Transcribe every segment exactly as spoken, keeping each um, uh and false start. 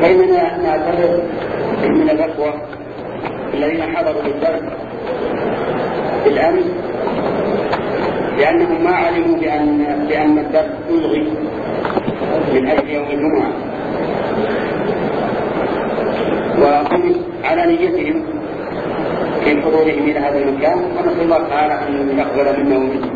فإننا نعتبر من الأخوة الذين حضروا بالدرس بالأمس لأنهم ما علموا بأن, بأن الدرس يلغي من أجل يوم الجمعة، وهم على نيتهم في حضورهم إلى هذا المكان، ونسأل الله تعالى أن يقبل منا ومنهم.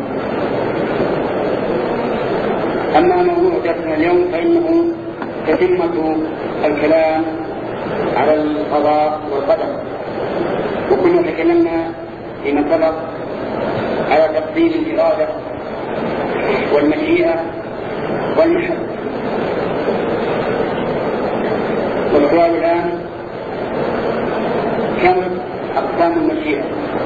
أما موضوع درسنا اليوم فإنه تتمة الكلام على القضاء والقدر، وكنا تكلمنا فيما سبق على تفصيل الإرادة والمشيئة والمحبة. والسؤال الآن كم أقسام المشيئة؟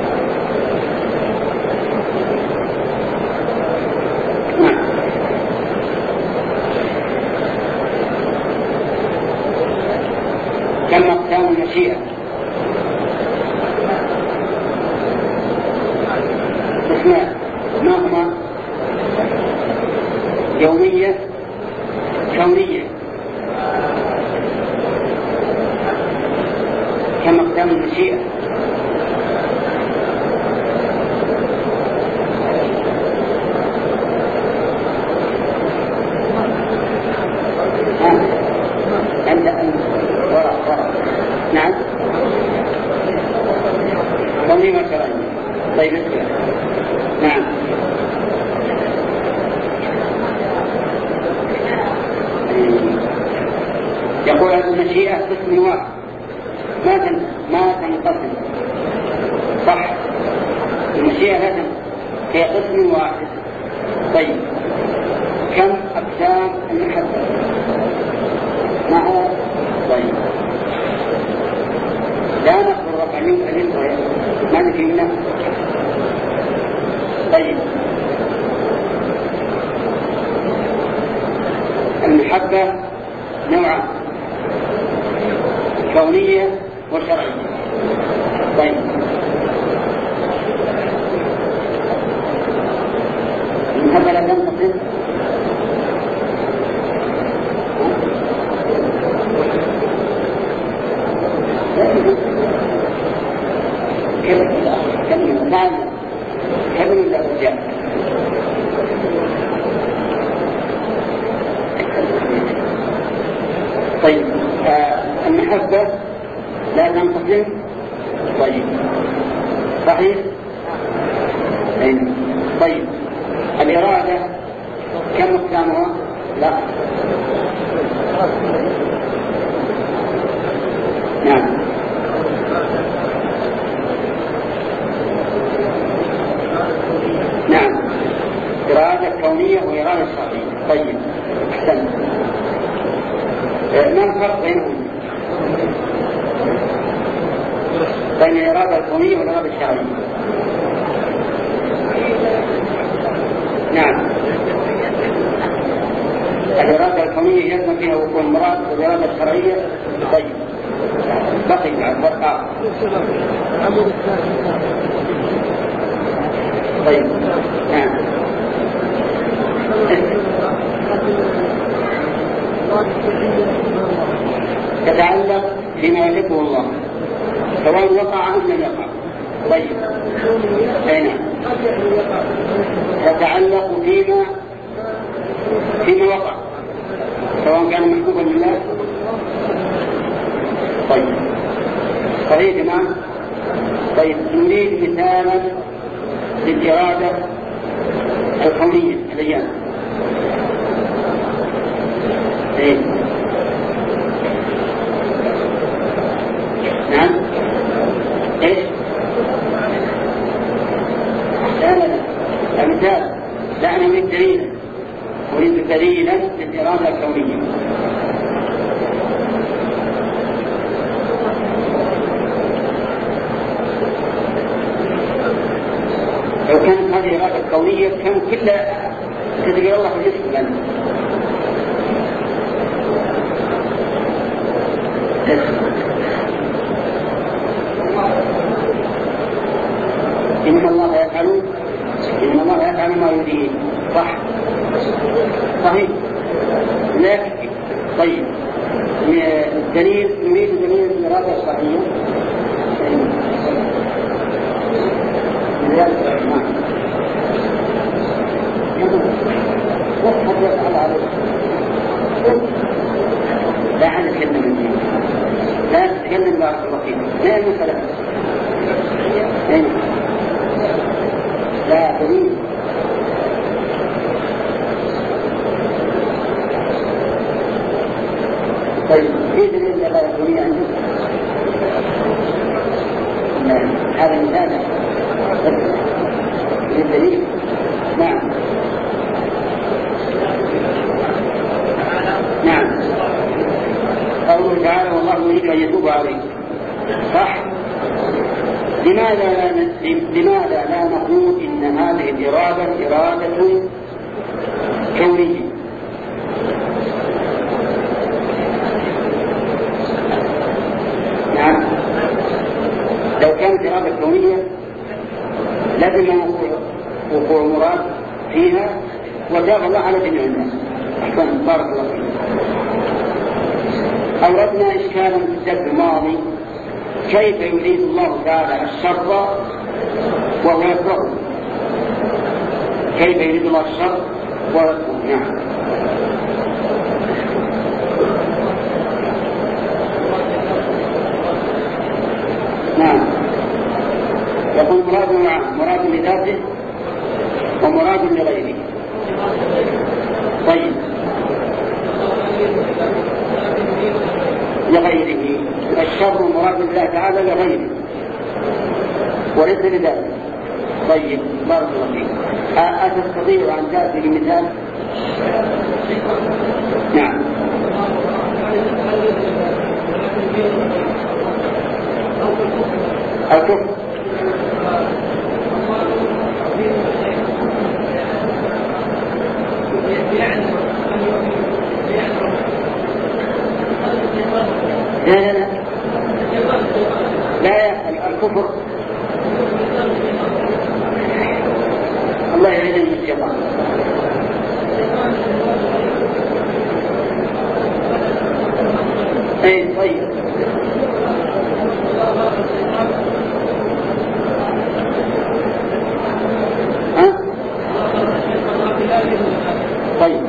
كم أقسام المشيئة؟ اثنان. ما هما؟ يومية، كونية. كم أقسام المشيئة؟ نعم كونية وشرعية. طيب اسمع. نعم يقول المشيئة قسم واحد ما ما تنقسم. صح، المشيئة لازم هي قسم واحد. طيب كم أقسام المحبة؟ معها. طيب لا نقبل رقم منك الإنسان ما نفي منه. طيب المحبة نوعان، كونية وشرعية. طيب المحبة لا تنقسم. كمل نعم كمل الأرجاء. طيب آه المحبة لا تنقسم. طيب صحيح. طيب الإرادة كم أقسامها؟ لا. نعم نعم إرادة كونية وإرادة شرعية. طيب أحسن. ما الفرق بينهم؟ بين الإرادة الكونية والإرادة الشرعية؟ نعم الإرادة الكونية يلزم فيها وقوع المراد، والإرادة الشرعية طيب بقي على الفرق. طيب نعم تتعلق بما يحبه الله سواء وقع أم لم يقع. طيب أين تتعلق فيما فيما وقع سواء كان محبوبا لله. طيب صحيح يا جماعة. طيب نريد مثالا للإرادة الكونية الأيام. إيه؟ نعم إيش؟ لا لا لا المثال لا أنا أريد دليلا، أريد دليلا للإرادة الكونية. لو كانت هذه الإرادة الكونية كان كلها تدري الله في جسم لنا. إن الله يفعل إن الله يفعل ما يريد. صح صحيح. لكن طيب الدليل يريد دليل الإرادة الشرعية لا عن تتكلم من دين لا تتكلم بارك الله فيك لا مثلا لا دليل طيب في دليل الإرادة الكونية عندك؟ هذا مثال للدليل. نعم نعم قوله تعالى والله يريد أن يتوب عليه صح. لماذا لا لماذا لا نقول إن هذه الإرادة إرادة كونية؟ نعم لو كانت إرادة كونية لازم وقوع مراد فيها وتاب الله على جميع الناس. أحسن بارك الله فيك. أوردنا إشكالا في السبب الماضي كيف يريد الله تعالى الشر وهو يكرهه؟ كيف يريد الله الشر وهو يكرهه؟ نعم نعم يقول مراد معه مراد لذاته ومراد لغيره. طيب لغيره الشر مراد لله تعالى لغيره وليس لذاته. طيب بارك الله فيك. أتستطيع أن تأتي بمثال؟ نعم الكفر لا لا لا لا الكفر الله يعيذنا من الشيطان. اي طيب ها طيب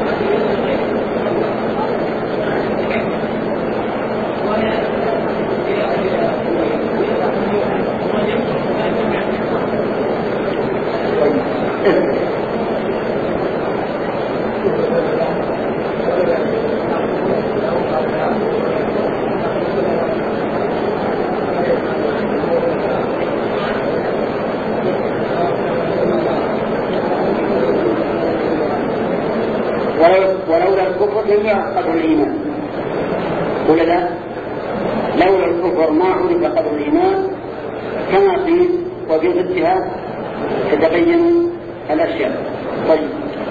ولولا الكفر لم يعرف قدر الإيمان ولا لا؟ لولا الكفر ما عرف قدر الإيمان كما قيل وبضدها تتبين الأشياء. طيب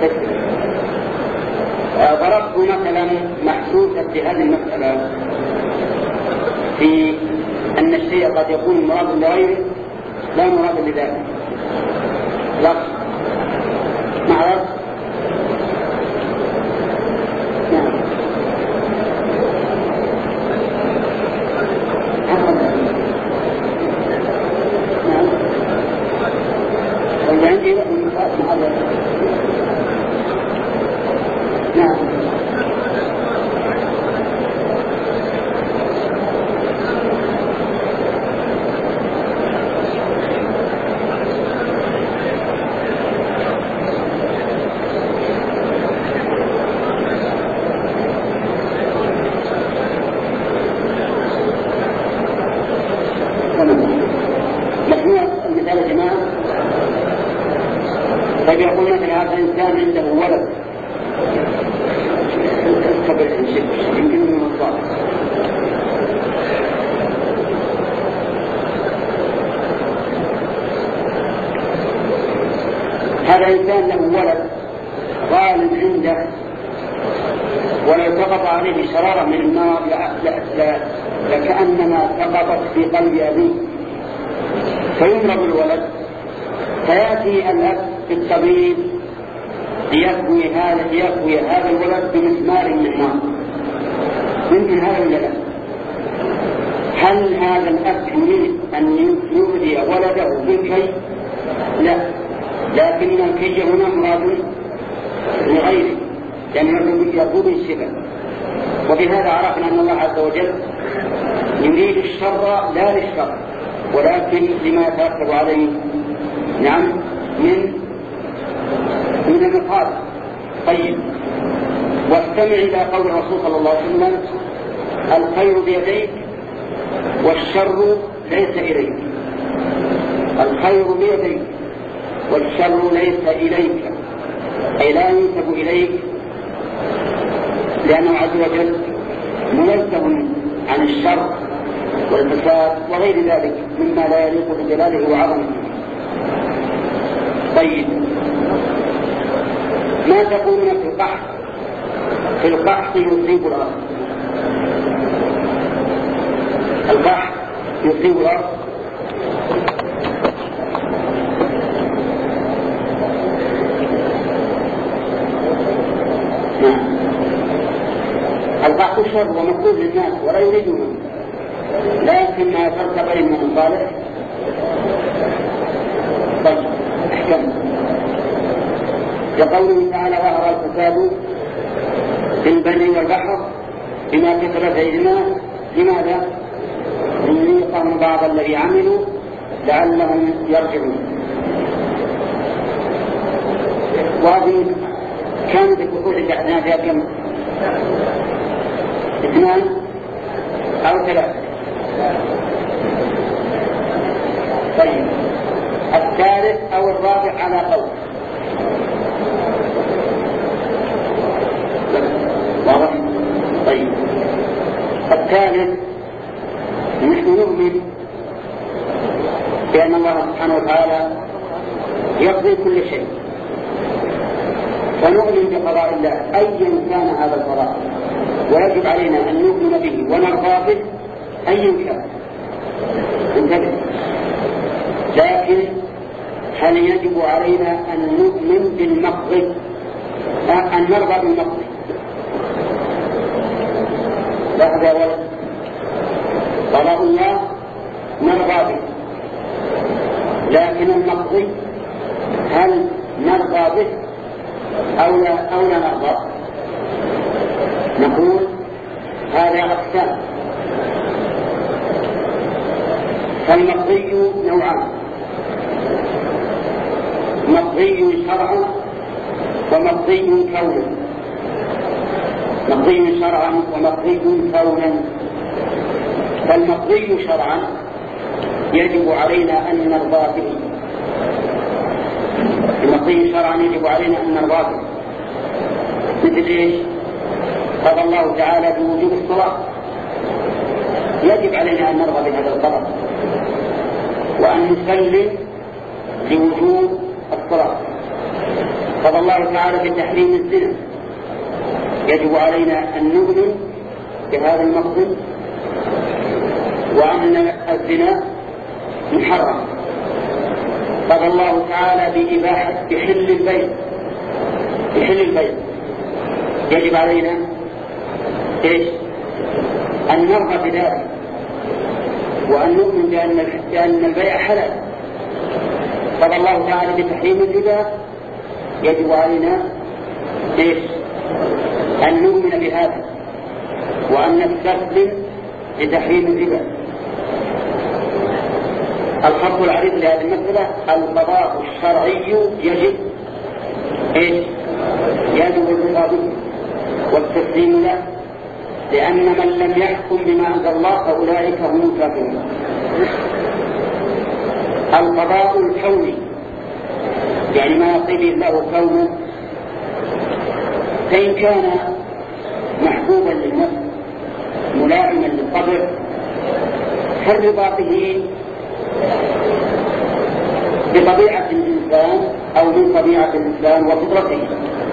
ضربت مثلا محسوسة في هذه المسألة في أن الشيء قد يكون مراد لغيره لا مراد لذاته. لا معرض طيب يقول مثلا هذا الإنسان عنده ولد قبل الشيء يمكن من الصالح هذا الإنسان له ولد غالب عنده ولو سقط عليه شرارة من النار لكأنما سقطت في قلب أبيه فيمرض الولد فيأتي الأب بالطبيب ليكوي هذا ليكوي هذا الولد بمسمار من نار يمكن هذا ولا لا؟ هل هذا الأب يريد أن يؤذي ولده بالكي؟ لا، لكن الكي هنا مراد لغيره، لأنه يرغب الشبه. وبهذا عرفنا أن الله عز وجل يريد الشر لا للشر، ولكن لما يترتب عليه نعم من من المصالح. طيب، واستمع إلى قول الرسول صلى الله عليه وسلم: الخير بيديك والشر ليس إليك. الخير بيديك والشر ليس إليك، أي لا ينسب إليك، لأنه عز وجل منزه عن الشر والفساد وغير ذلك مما لا يليق بجلاله وعظمته. طيب، ما تقولون في القحط؟ في القحط يصيب الأرض، القحط يصيب الأرض. القحط شر ومكروه للناس ولا يريدونه، لكن ما يترتب عليه من المصالح. طيب، احكم لقوله تعالى: ظهر الفساد في البر والبحر بما كسبت أيدينا. لماذا؟ ليذيقهم بعض الذي عملوا لعلهم يرجعون. وهذه كانت الكفور اللي احنا فيها كم؟ اثنان أو ثلاثة. طيب، الثالث أو الرابع على قول. واضح؟ طيب، الثالث نحن نؤمن بأن الله سبحانه وتعالى يقضي كل شيء، ونؤمن بقضاء الله أيا كان هذا القضاء، ويجب علينا أن نؤمن به ونرضى به أيا كان. انتبه، لكن هل يجب علينا أن نؤمن بالمقضي، أن نرضى بالمقضي؟ لحظة يا ولد، قضاء الله نرضى به، لكن المقضي هل نرضى به أو لا, أو لا نرضى؟ نقول هذا أقسام. فالمقضي نوعان: مقضي شرعا ومقضي كونا. مقضي شرعا ومقضي كونا. فالمقضي شرعا يجب علينا أن نرضى به. المقضي شرعا يجب علينا أن نرضى به، مثل إيش؟ قضى الله تعالى بوجوب الصلاة، يجب علينا أن نرضى بهذا القضاء وأن نسلم لوجوب الصلاة. قضى الله تعالى بتحريم الزنا، يجب علينا أن نؤمن بهذا المقصد وأن الزنا محرم. قضى الله تعالى بإباحة بحل البيت بحل البيت يجب علينا إيش؟ أن نرضى بذلك وأن نؤمن بأن بأن البيع حلال. قضى الله تعالى بتحريم الربا، يجب علينا إيش؟ أن نؤمن بهذا وأن نستسلم لتحريم الربا. الخط العريض لهذه المسألة: القضاء الشرعي يجب إيش؟ يجب الرضا به والتسليم له، لأن من لم يحكم بما أنزل الله فأولئك هم الكافرون. القضاء الكوني يعني ما يقضي الله كونه، فإن كان محبوبا للنفس ملائما للقدر فالرضا به بطبيعة الإنسان أو من طبيعة الإنسان وفطرته.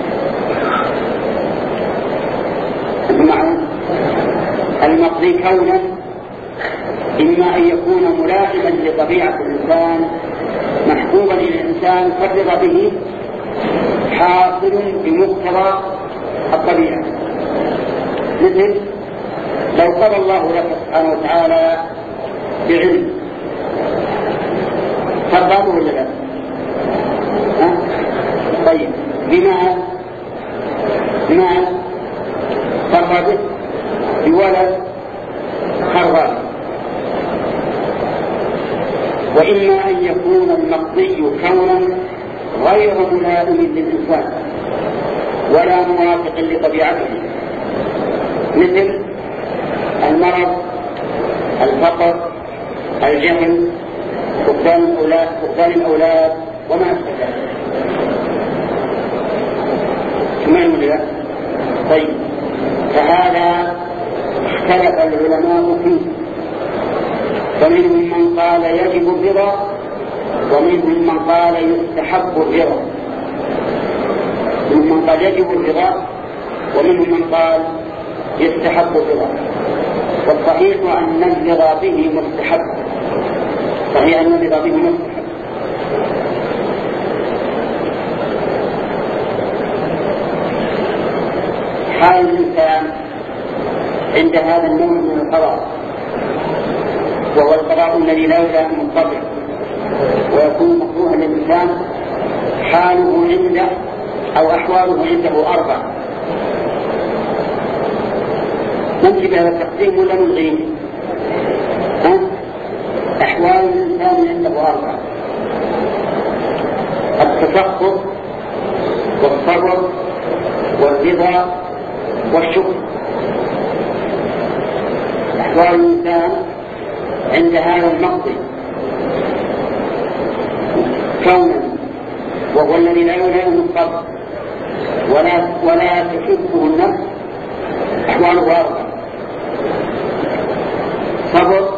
معه المقضي كونا إما أن يكون ملائما لطبيعة الإنسان محبوبا للإنسان فالرضا به حاصل بمقتضى الطبيعة، مثل لو قضى الله لك سبحانه وتعالى بعلم ترضى ولا لا؟ ها؟ طيب بمال بمال ترضى به، بولد ترضى، وإما أن يكون المقضي كونا غير ملائم للإنسان ولا موافق لطبيعته، مثل المرض، الفقر، الجهل، فقدان الأولاد, فقدان الأولاد وما أشبه ذلك. سمعوا لي؟ طيب، فهذا اختلف العلماء فيه، فمنهم من قال يجب الرضا ومنهم من قال يستحب الرضا، منهم من قال يجب الرضا ومنهم من قال يستحب الرضا، والصحيح أن الرضا به مستحب، صحيح أن الرضا به مستحب. حال الإنسان عند هذا النوع من القضاء، وهو القضاء الذي لا يلائم الطبع ويكون مكروها للإنسان، حاله عنده أو أحواله عنده أربع. نمشي بهذا التقسيم ولا نلغيه؟ أحوال الإنسان عنده أربع: التفقه والصبر والرضا والشكر. أحوال الإنسان عند هذا المقضي كونا، وهو الذي لا يلائم الطبع ولا ولا تحبه النفس، أحواله أربع: صبر،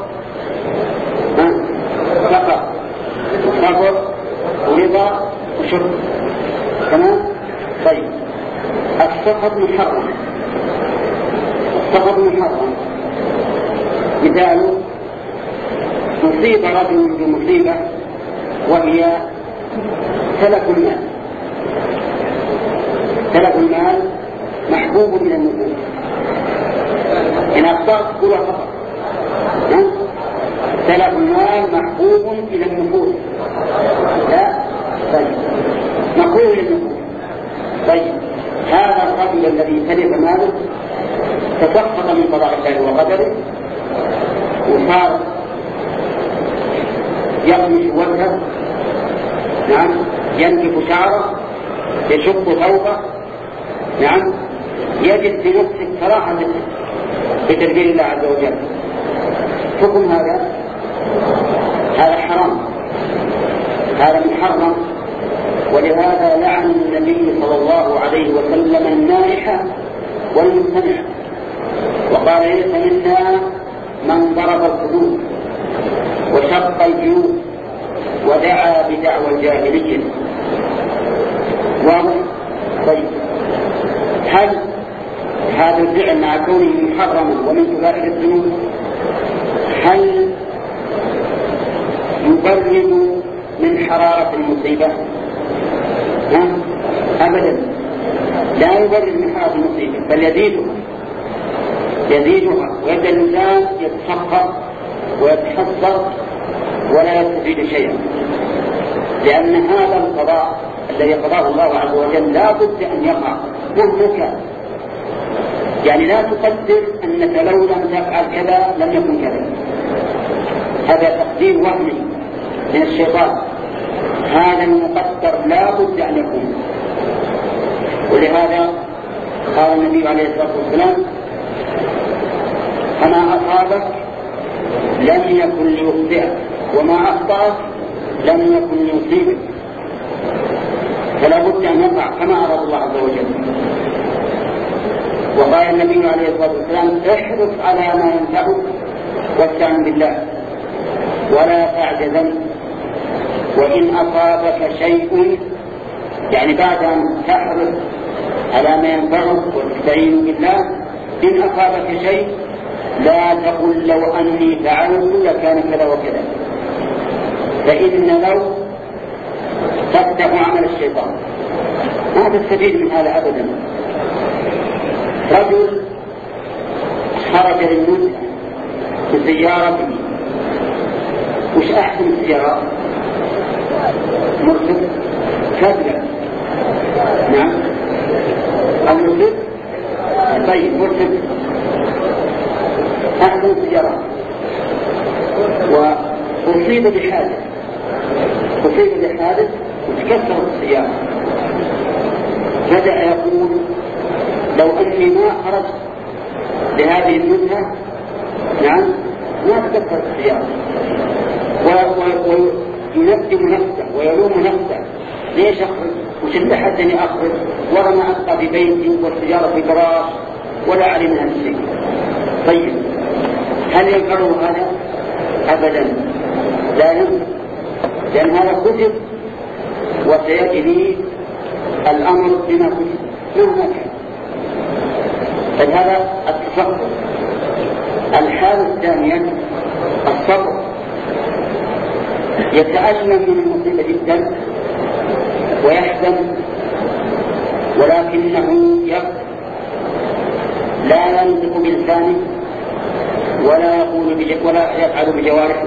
فقط صبر ورضا وشكر. تمام؟ طيب، السخط محرم. السخط محرم مثاله: مصيب رجل بمصيبة وهي تلف المال. تلف المال محبوب من النفوس، إن أخطأت كلها خطأ. تلف المال محبوب إلى النفوس، لا؟ طيب، مكروه للنفوس. طيب، هذا الرجل الذي تلف ماله تسقط من قضاء الله وقدره، وصار يغمش وجهه، نعم، ينكف شعره، يشق ثوبه، نعم، يجد في نفسه كراهة بتدبير الله عز وجل. حكم هذا هذا حرام، هذا محرم. ولهذا لعن النبي صلى الله عليه وسلم النائحة والمستمع، وقال: ليس منا من ضرب الخدود وشق الجيوب ودعا بدعوى الجاهلية. واضح؟ طيب، هل هذا الفعل مع كونه محرما ومن كبائر الذنوب هل يبرد من حرارة المصيبة؟ ها؟ أبدا، لا يبرد من حرارة المصيبة، بل يزيدها يزيدها ويبدأ الإنسان يتسخط ويتحسر ولا يستفيد شيئا، لأن هذا القضاء الذي قضاه الله عز وجل لا بد أن يقع مهما كان. يعني لا تقدر أنك لو لم تفعل كذا لم يكن كذا، هذا تقدير وهمي من الشيطان. هذا المقدر لا بد أن يكون. ولهذا قال النبي عليه الصلاة والسلام: فما أصابك لم يكن ليخطئك وما أخطأك لم يكن ليصيبك، فلا بد أن يقع كما أراد الله عز وجل. وقال النبي عليه الصلاة والسلام: احرص على ما ينفعك واستعن بالله ولا تعجزن، وإن أصابك شيء، يعني بعد أن تحرص على ما ينفعك وتستعين بالله، إن أصابك شيء لا تقل لو أني فعلت لكان كذا وكذا، فإن لو تفتح عمل الشيطان، ما تستفيد من هذا أبدا. رجل خرج للنزهة بسيارته، وش أحسن السيارات؟ مرسل كذلك. نعم المرسل. طيب مرسل أحسن السيارات. وأصيب بحادث أصيب بحادث وتكسرت السيارة، بدأ يقول لو أني ما خرجت لهذه النزهة نعم ما تكسرت السيارة، ويندم نفسه ويلوم نفسه ليش أخرج وش اللي حدني أخرج ورا ما أبقى في بيتي والسيارة في جراج ولا أعلم منها الشيء. طيب هل ينفعه هذا؟ أبدا لا ينفع، لأن هذا كتب وسيأتي الأمر بما كتب مهما كان. فهذا التصرف. الحالة الثانية الصبر، يتألم من المصيبة جدا ويحزن ولكنه يبكي، لا ينطق بلسانه ولا يقول بج... ولا يفعل بجوارحه،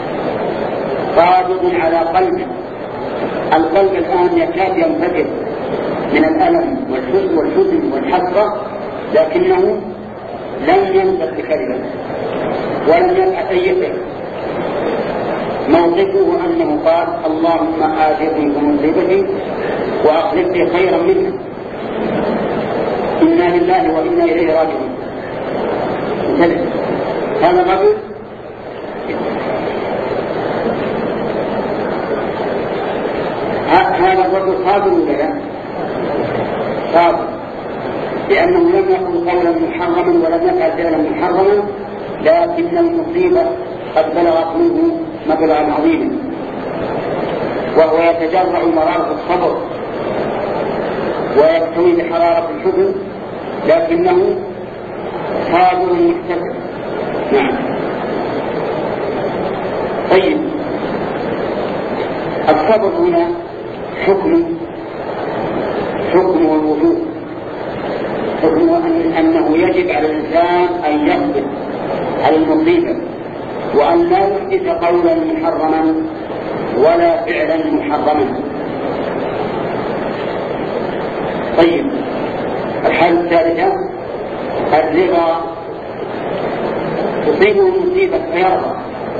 قابض على قلبه. القلب الآن يكاد ينفجر من الألم والحزن والحزن والحسرة، لكنه لم ينطق بكلمة ولم يفعل أي شيء. موقفه أنه قال اللهم آجرني بمصيبتي وأخلف لي خيرا منها، إنا لله وإنا إليه راجعون. هذا الرجل هذا الرجل صابر ولا لا؟ صابر، لأنه لم يقل قولا محرما ولم يفعل فعلا محرما، لكن المصيبة قد بلغت منه مبلغا عظيما، وهو يتجرع مرارة الصبر ويكتوي بحرارة الحزن، لكنه صابر محتسب. نعم. طيب الصبر هنا حكم حكم الوجوب، حكم أنه يجب على الإنسان أن يصبر على المصيبة وأن لا يحدث قولا محرما ولا فعلا محرما. طيب الحالة الثالثة الرضا، تصيبه المصيبة فيرضى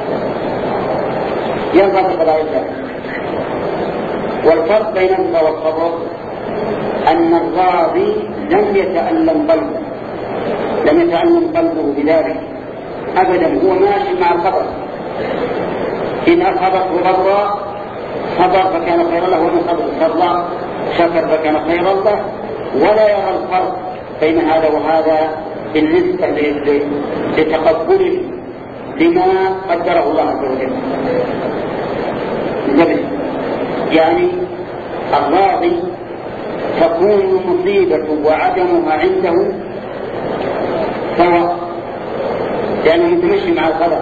يرضى بقضاء الله. والفرق بين الرضا والصبر أن الراضي لم يتألم قلبه لم يتألم قلبه بذلك أبدا، هو ماشي مع الخبر، إن أصابته ضرا صبر فكان خيرا له، وإن أصابته ضرا شكر فكان خيرا له، ولا يرى الفرق بين هذا وهذا بالنسبة لتقبله لما قدره الله عز وجل. يعني الراضي تكون المصيبة وعدمها عنده سواء، لأنه متمشي مع القدر،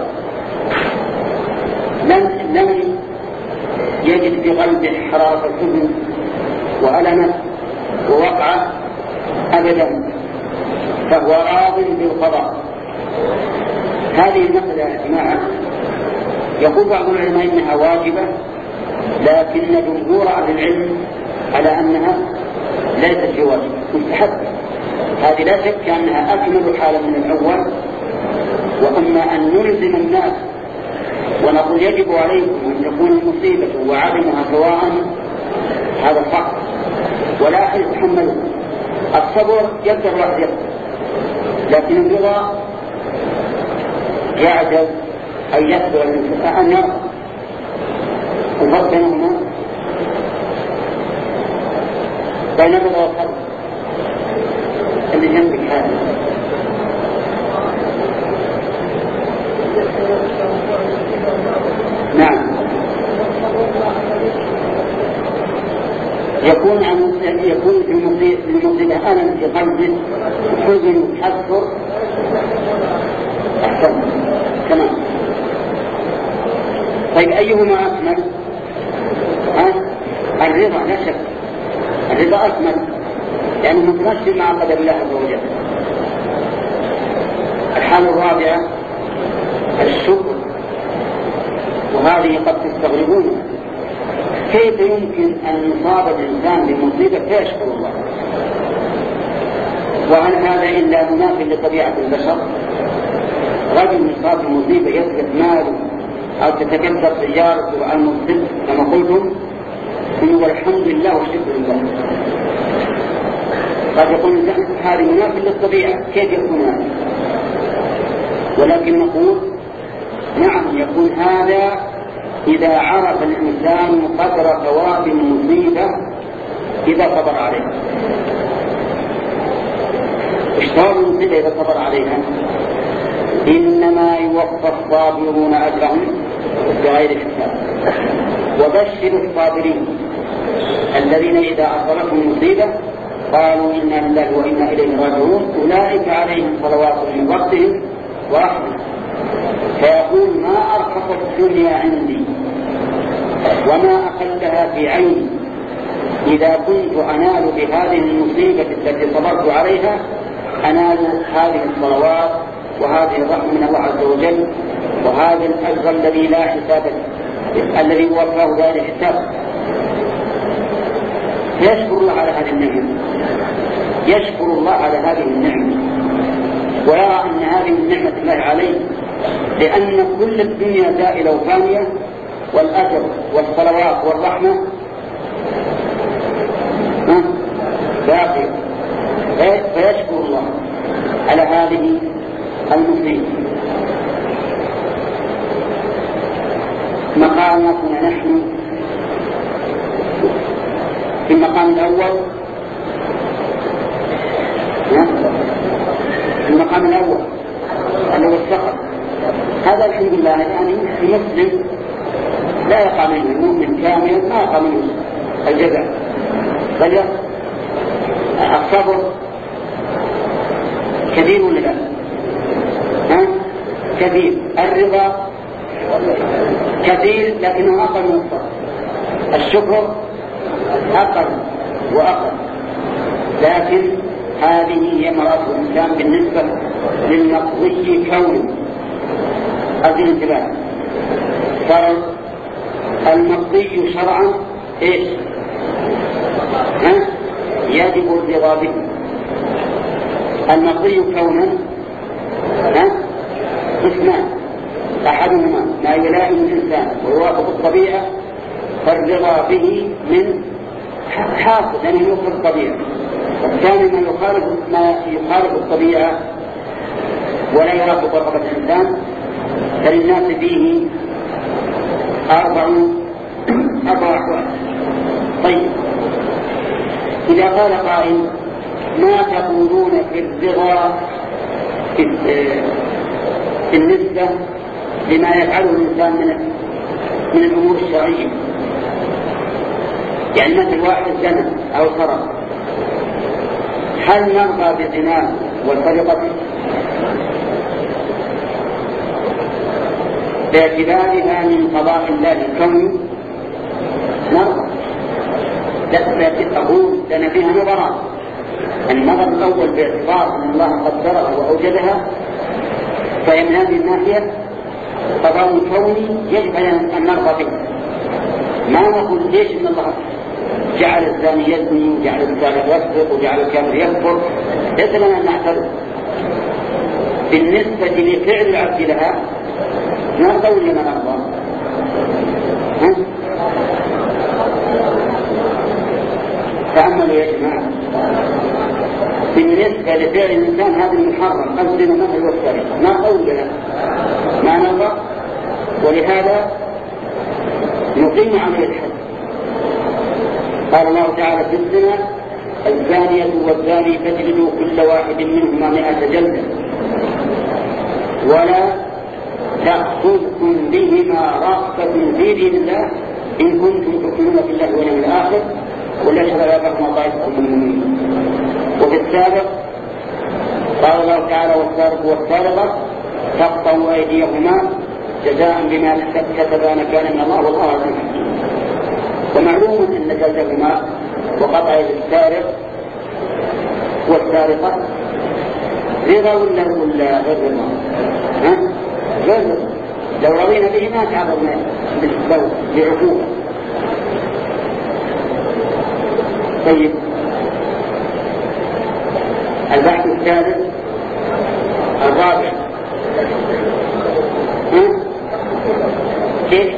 لم لم يجد في قلبه حرارة الحزن وألمه ووقعه أبدا، فهو راض بالقضاء. هذه المسألة يا جماعة يقول بعض العلماء إنها واجبة، لكن جمهور أهل العلم على أنها ليست بواجبة، مستحبة. هذه لا شك أنها أكمل حالا من الأول. وأما أن نلزم الناس ونقول يجب عليكم أن تكون المصيبة وعدمها سواء، هذا صح، ولا أحد يتحمله. الصبر يقدر واحد يقدر، لكن الرضا يعجز أن يقدر أن يرضى. الفرق بينهما بين الرضا والصبر اللي جنبك هذا. نعم يكون عن يكون في مصيبة ألم في قلبه حزن حسر أحسن تمام. طيب أيهما أكمل؟ ها؟ الرضا لا شك، الرضا أكمل لأنه متمشي مع قدر الله عز وجل. الحالة الرابعة الشكر، وهذه قد تستغربونها. كيف يمكن أن يصاب الإنسان بمصيبة فيشكر الله؟ وهل هذا إلا مناف لطبيعة البشر؟ رجل يصاب بمصيبة يسقط ماله أو تتكسر سيارته أو المصيبة كما قلتم إنه الحمد لله والشكر لله. قد يقول الإنسان هذه مناف للطبيعة، كيف يكون هذا؟ ولكن نقول نعم، يكون هذا إذا عرف الإنسان قدر ثواب المصيبة إذا صبر عليها. اشتغل المصيبة إذا صبر عليها؟ إنما يوفى الصابرون أجرهم بغير حساب. وبشر الصابرين الذين إذا أصابتهم مصيبة قالوا إنا لله وإنا إليه راجعون أولئك عليهم صلوات من ربهم ورحمة. فيقول ما أرخص الدنيا عندي وما أقلها في عيني إذا كنت أنال بهذه المصيبة التي صبرت عليها، أنال هذه الصلوات وهذه الرحمة من الله عز وجل وهذا الأجر الذي لا حساب الذي وفاه بغير حساب. يشكر الله على هذه النعمة، يشكر الله على هذه النعمة ويرى أن هذه النعمة الله عليه، لأن كل الدنيا زائلة وفانية والأجر والصلوات والرحمة باقية. فيشكر الله على هذه المصيبة. مقامنا نحن في المقام الأول، المقام الأول اللي هو السخط، هذا الحمد لله يعني المسلم لا يقع منه، المؤمن كامل ما يقع منه الجزاء، بل الصبر كبير ولا لا؟ ها؟ كبير. الرضا كثير لكنه أقل من الصبر. الشكر أقل وأقل، لكن هذه هي مراتب الإنسان بالنسبة للمقضي كونه. هذه الانتباه. فالمقضي شرعا إيش؟ ها؟ يجب الرضا به. المقضي كونا ها؟ قسمان، أحدهما ما يلائم الإنسان ويوافق الطبيعة فالرضا به من حاصل لأنه يوافق الطبيعة، والثاني ما يخالف ما يخالف الطبيعة ولا يرافق رغبة الإنسان، فللناس فيه أربع أربع أحوال. طيب، إذا قال قائل ما تقولون في الرضا بالنسبة لما يفعله الإنسان من من الأمور الشرعية؟ يعني مثل واحد زنى أو سرق، هل نرضى بزناه والسرقة باعتبارها من قضاء الله الكوني؟ نرضى. لا أقول لأن فيها نظران. النظر الأول باعتبار أن الله قدرها وأوجدها، فإن هذه الناحية قضاء كوني يجب أن نرضى به. ما نقول ليش إن الله جعل الزاني يزني وجعل الكافر يسرق وجعل الكافر يكفر، ليس لنا أن نعترض. بالنسبة لفعل العبد لها نرضى ولا ما نرضى؟ تأملوا يا جماعة. بالنسبة لفعل الإنسان هذا المحرم قصدنا مثل والسرقة نرضى ولا لا؟ ما نرضى. ولهذا نقيم عمل الحد. قال الله تعالى في الزنا الزانية والزاني فاجلدوا كل واحد منهما مئة جلدة ولا تأخذكم بهما رأفة في دين الله إن كنتم تؤمنون بالله واليوم الآخر ولا شرع لكم طائفة من المؤمنين. وفي السابق قال الله تعالى والسارق والسارقة فاقطعوا أيديهما جزاء بما كسبا نكالا من الله والله عزيز حكيم. ومعلوم أن جلدهما وقطع السارق والسارقة رضا ولا ولا غير رضا؟ ها؟ غير رضا. لو رضينا به ما تعرضنا لو بعقوبة. طيب البحث الثالث الرابع ها؟ كيف؟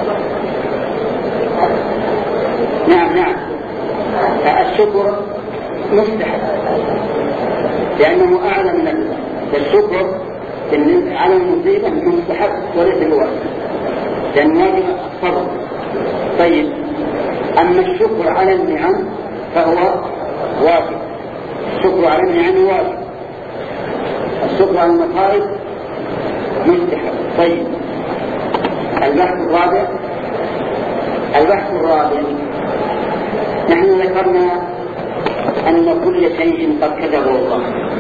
نعم نعم الشكر مستحب لأنه أعلى من الرضا. الشكر على المصيبة مستحب وليس الواجب لأن واجب الصبر. طيب أما الشكر على النعم فهو واجب. الشكر على النعم واجب. الشكر على المصائب مستحب. طيب البحث الرابع البحث الرابع نحن ذكرنا أن كل شيء قد كتبه الله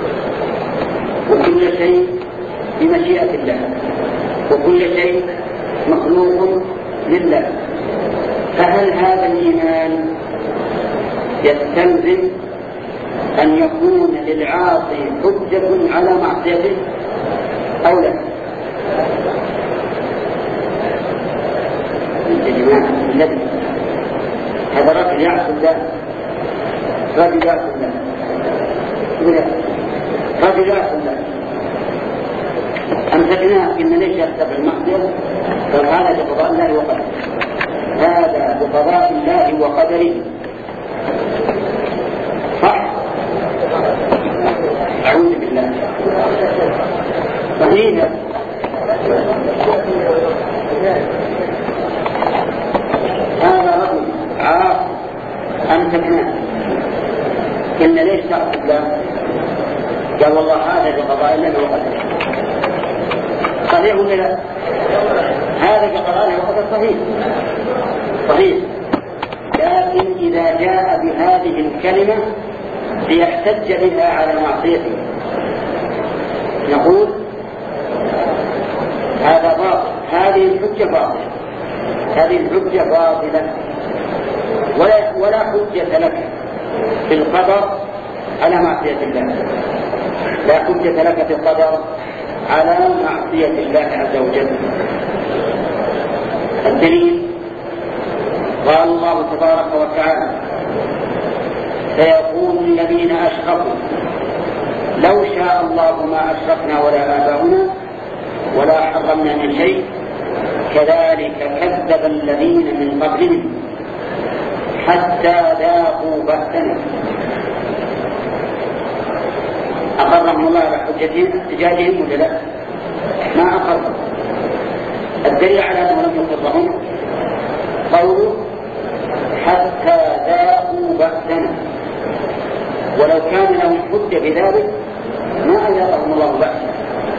وكل شيء بمشيئة الله وكل شيء مخلوق لله. فهل هذا الإيمان يستلزم أن يكون للعاصي حجة على معصيته أو لا؟ الذي هذا رجل يعصي الله رجل يعصي الله رجل يعصي الله أمسكناه إن ليش يحسب المعصية قال هذا بقضاء الله وقدره هذا بقضاء الله وقدره صح؟ أعوذ بالله صحيح. هذا رجل عاص أمسكناه إن ليش تعصي الله قال والله هذا بقضاء الله وقدره صحيح ولا لا؟ هذا بقضاء الله وقدره صحيح صحيح. لكن إذا جاء بهذه الكلمة ليحتج بها على معصيته نقول هذا باطل. هذه الحجة باطلة هذه الحجة باطلة ولا, ولا حجة لك في القدر على معصية الله. لا حجة لك في القدر على معصية الله عز وجل. الدليل قال الله تبارك وتعالى سيقول الذين أشركوا لو شاء الله ما أشركنا ولا آباؤنا ولا حرمنا من شيء كذلك كذب الذين من قبلهم حتى ذاقوا بأسنا. أقرهم الله على حجتهم احتجاجهم ولا لا؟ ما أقرهم. الدليل على أنه لم يقرهم قوله حتى ذاقوا بأسنا ولو كان لهم حجة بذلك ما أذاقهم الله بأسنا.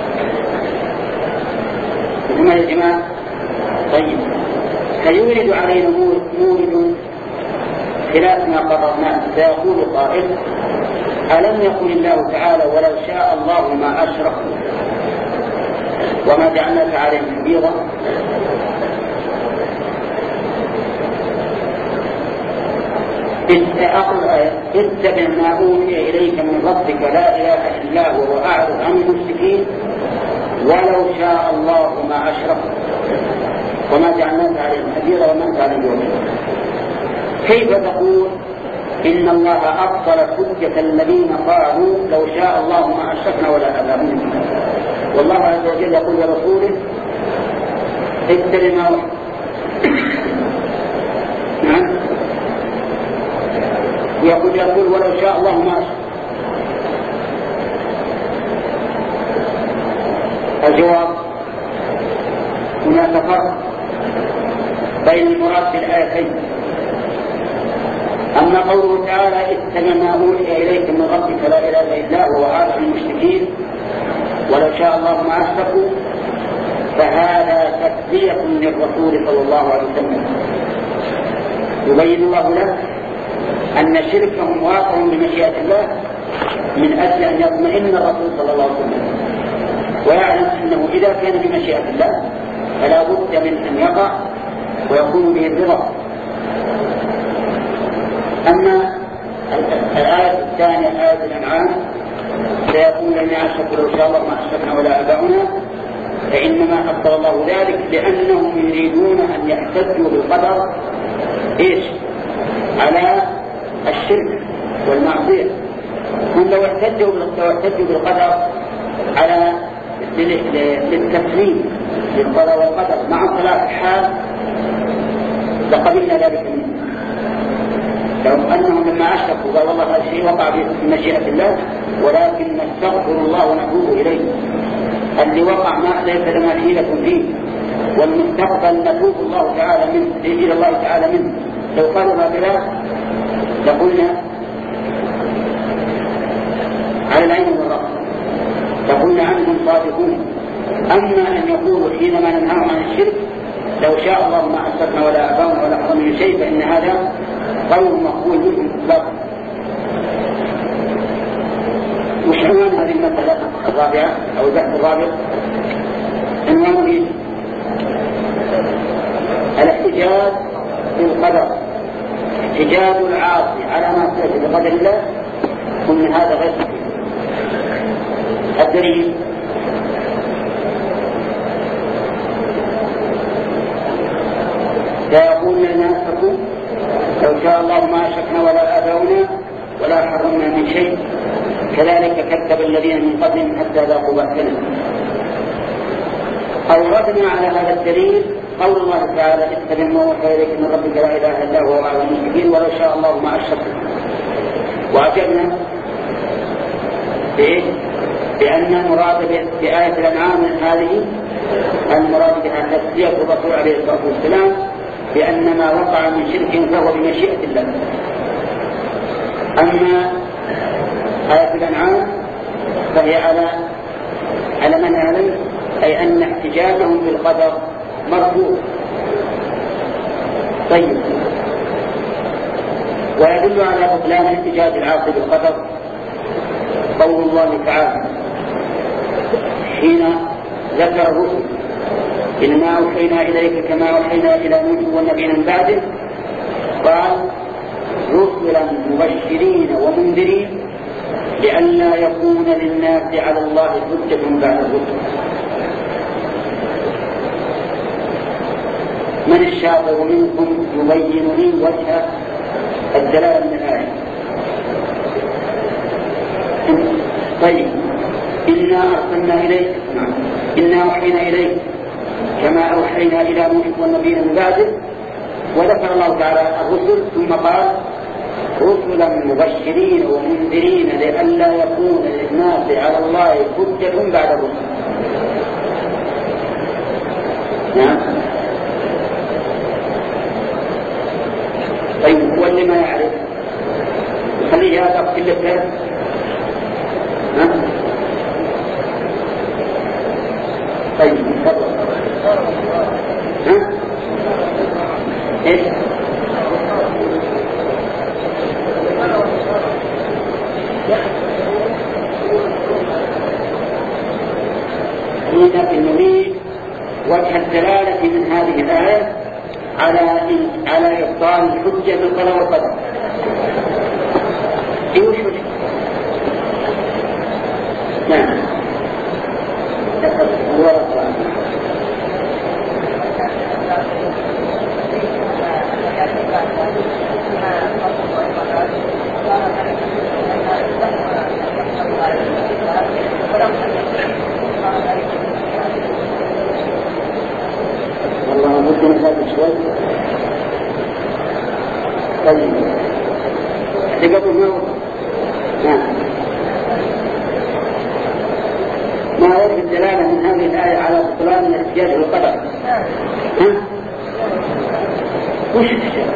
ثم يا جماعة طيب سيورد علينا مورد خلاف ما قررناه. سيقول قائل ألم يقل الله تعالى ولو شاء الله ما أشركوا وما جعلناك عليهم حفيظا؟ أقول الآية اتبع ما أوحي إليك من ربك لا إله إلا هو وأعرض عن المشركين ولو شاء الله ما أشركوا وما جعلناك عليهم حفيظا وما أنت عليهم بوكيل. كيف تقول إن الله أبطل حجة الذين قالوا لو شاء الله ما أشركنا ولا آباؤنا؟ والله عز وجل يقول لرسوله اتبع ما أوحي. نعم ويقول يقول ولو شاء الله ما أشرك. الجواب هناك فرق بين المراد في الآيتين. أما قوله تعالى اتبع ما أوحي إليك من ربك لا إله إلا هو وأعرض عن المشركين ولو شاء الله ما أشركوا فهذا تسلية للرسول صلى الله عليه وسلم يبين الله له أن شركهم واقع بمشيئة الله من أجل أن يطمئن الرسول صلى الله عليه وسلم ويعلم أنه إذا كان بمشيئة الله فلا بد من أن يقع ويكون به الرضا. أما الآية الثانية آية الأنعام سيقول لنا أشركوا لو شاء الله ما أشركنا ولا آباؤنا، فإنما حصل الله ذلك لأنهم يريدون أن يحتجوا بالقدر إيش؟ على الشرك والمعصية. هم لو احتجوا بالقدر على للتسليم للقضاء والقدر مع صلاح الحال لقبلنا ذلك منه. لو أنهم لما أشركوا قال والله هذا الشيء وقع بمشيئة الله، ولكن نستغفر الله ونتوب إليه. اللي وقع ما ليس لنا حيلة فيه، والمستقبل نتوب الله تعالى منه إلى الله تعالى منه. لو قالوا هكذا لقلنا على العين والرأس، لقلنا عنهم صادقون. أما أن يقولوا حينما ننهاهم عن الشرك لو شاء الله ما أشركنا ولا آباؤنا ولا حرمنا شيء، فإن هذا غير مقبول منهم إطلاقا. وش عنوان هذه المسألة الرابعة أو البحث الرابع؟ عنوانه الاحتجاج بالقدر، احتجاج العاصي على معصية بقدر الله، ومن هذا غير صحيح. الدليل سيقول لنا أشركوا لو شاء الله ما أشركنا ولا آباؤنا ولا حرمنا من شيء، كذلك كذب الذين من قبلهم حتى ذاقوا بأسنا. أوردنا على هذا الدليل قول الله تعالى اتبع ما أوحي إليك من ربك لا إله إلا هو أعلم بالمفسدين ولو شاء الله ما أشركنا. وأجبنا بإيه؟ بأن المراد بآية الأنعام هذه المراد بها تسلية الرسول عليه الصلاة والسلام بأن ما وقع من شرك فهو بمشيئة الله. أما آية الأنعام فهي على على من يعلم، أي أن احتجاجهم بالقدر مرفوض. طيب، ويدل على بطلان احتجاج العاصي بالقدر قول الله تعالى حين ذكر الرسل إنما أوحينا إليك كما أوحينا إلى نوح والنبيين من بعده، قال رسلا مبشرين ومنذرين لئلا يكون للناس على الله حجة بعد الرسل. من الشاطر منكم يبين لي وجه الدلالة من الآية. طيب، إنا أرسلنا إليك إنا أوحينا إليك كما أوحينا إلى نوح والنبيين من بعده، وذكر الله تعالى الرسل ثم قال رسلا مبشرين ومنذرين لئلا يكون للناس على الله حجة بعد الرسل. نعم. طيب، هو اللي ما يعرف خليه يقف كل الثلاث. طيب، تفضل. ها؟ ايش؟ لكن نريد وجه الدلالة من هذه الآية على على إبطال الحجة بالقضاء والقدر. ايش وجه؟ نعم. والله ممكن هذا شوي. طيب، تقبل ما نعم. ما وجه الدلالة من هذه الآية على بطلان الاحتجاج بالقدر؟ ها؟ وش الشيء؟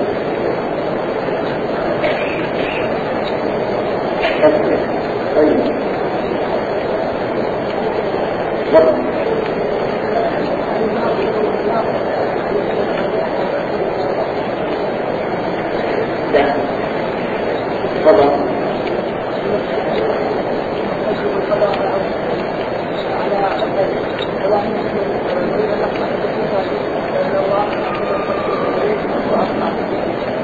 طيب، تفضل. لا، تفضل.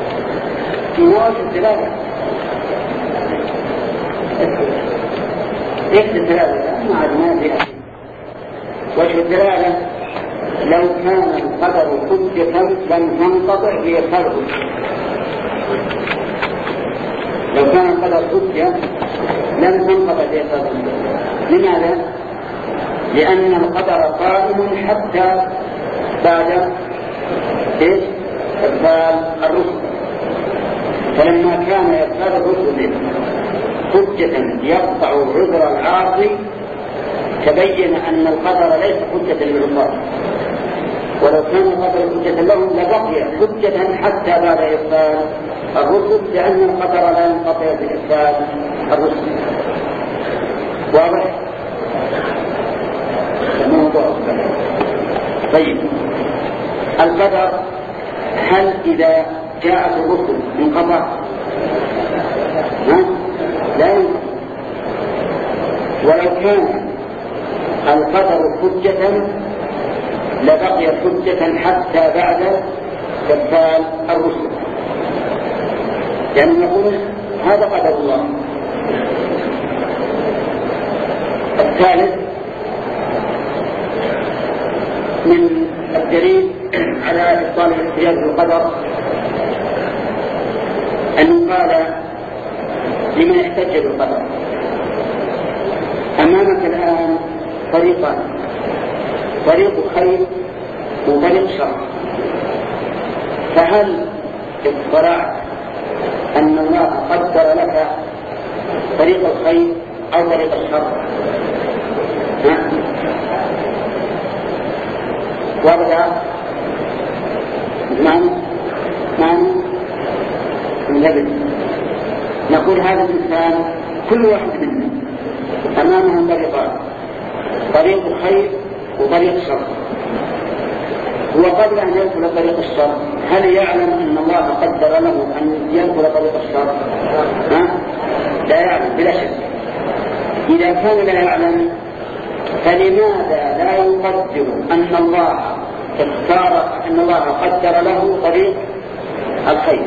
في مواد الدلالة ايش الدلالة؟ ما عاد ما فيها. وجه الدلالة لو كان القدر حجة لم تنقطع بإرسال الحجة. لو كان القدر حجة لم تنقطع بإرسال الحجة. لماذا؟ لأن القدر قائم حتى بعد إيش؟ إرسال الرسل. فلما كان إرسال الرسل حجة يقطع عذر العاصي تبين أن القدر ليس حجة للعصاة، ولو كان القدر حجة لهم لبقي حجة حتى بعد إرسال الرسل، لأن القدر لا ينقطع بإرسال الرسل. واضح؟ طيب، القدر هل إذا جاءت الرسل انقطع؟ لا ينقطع. ولو كان القدر حجة لبقي حجة حتى بعد إرسال الرسل، يعني نقول هذا قدر الله. الثالث من الدليل على إبطال الاحتجاج بالقدر أنه قال لمن احتج بالقدر: أمامك الآن طريقان، طريق خير وطريق شر، فهل اطلعت أن الله قدر لك طريق الخير أو طريق الشر؟ وابدا معنى معنى من نقول هذا الإنسان كل واحد منا أمامه طريقان، طريق الخير وطريق الشر. هو قبل أن يدخل طريق الشر هل يعلم أن الله قدر له أن يدخل طريق الشر؟ ها؟ لا يعلم بلا شك. إذا كان لا يعلم فلماذا لا يقدر أن الله اختار أن الله قدر له طريق الخير؟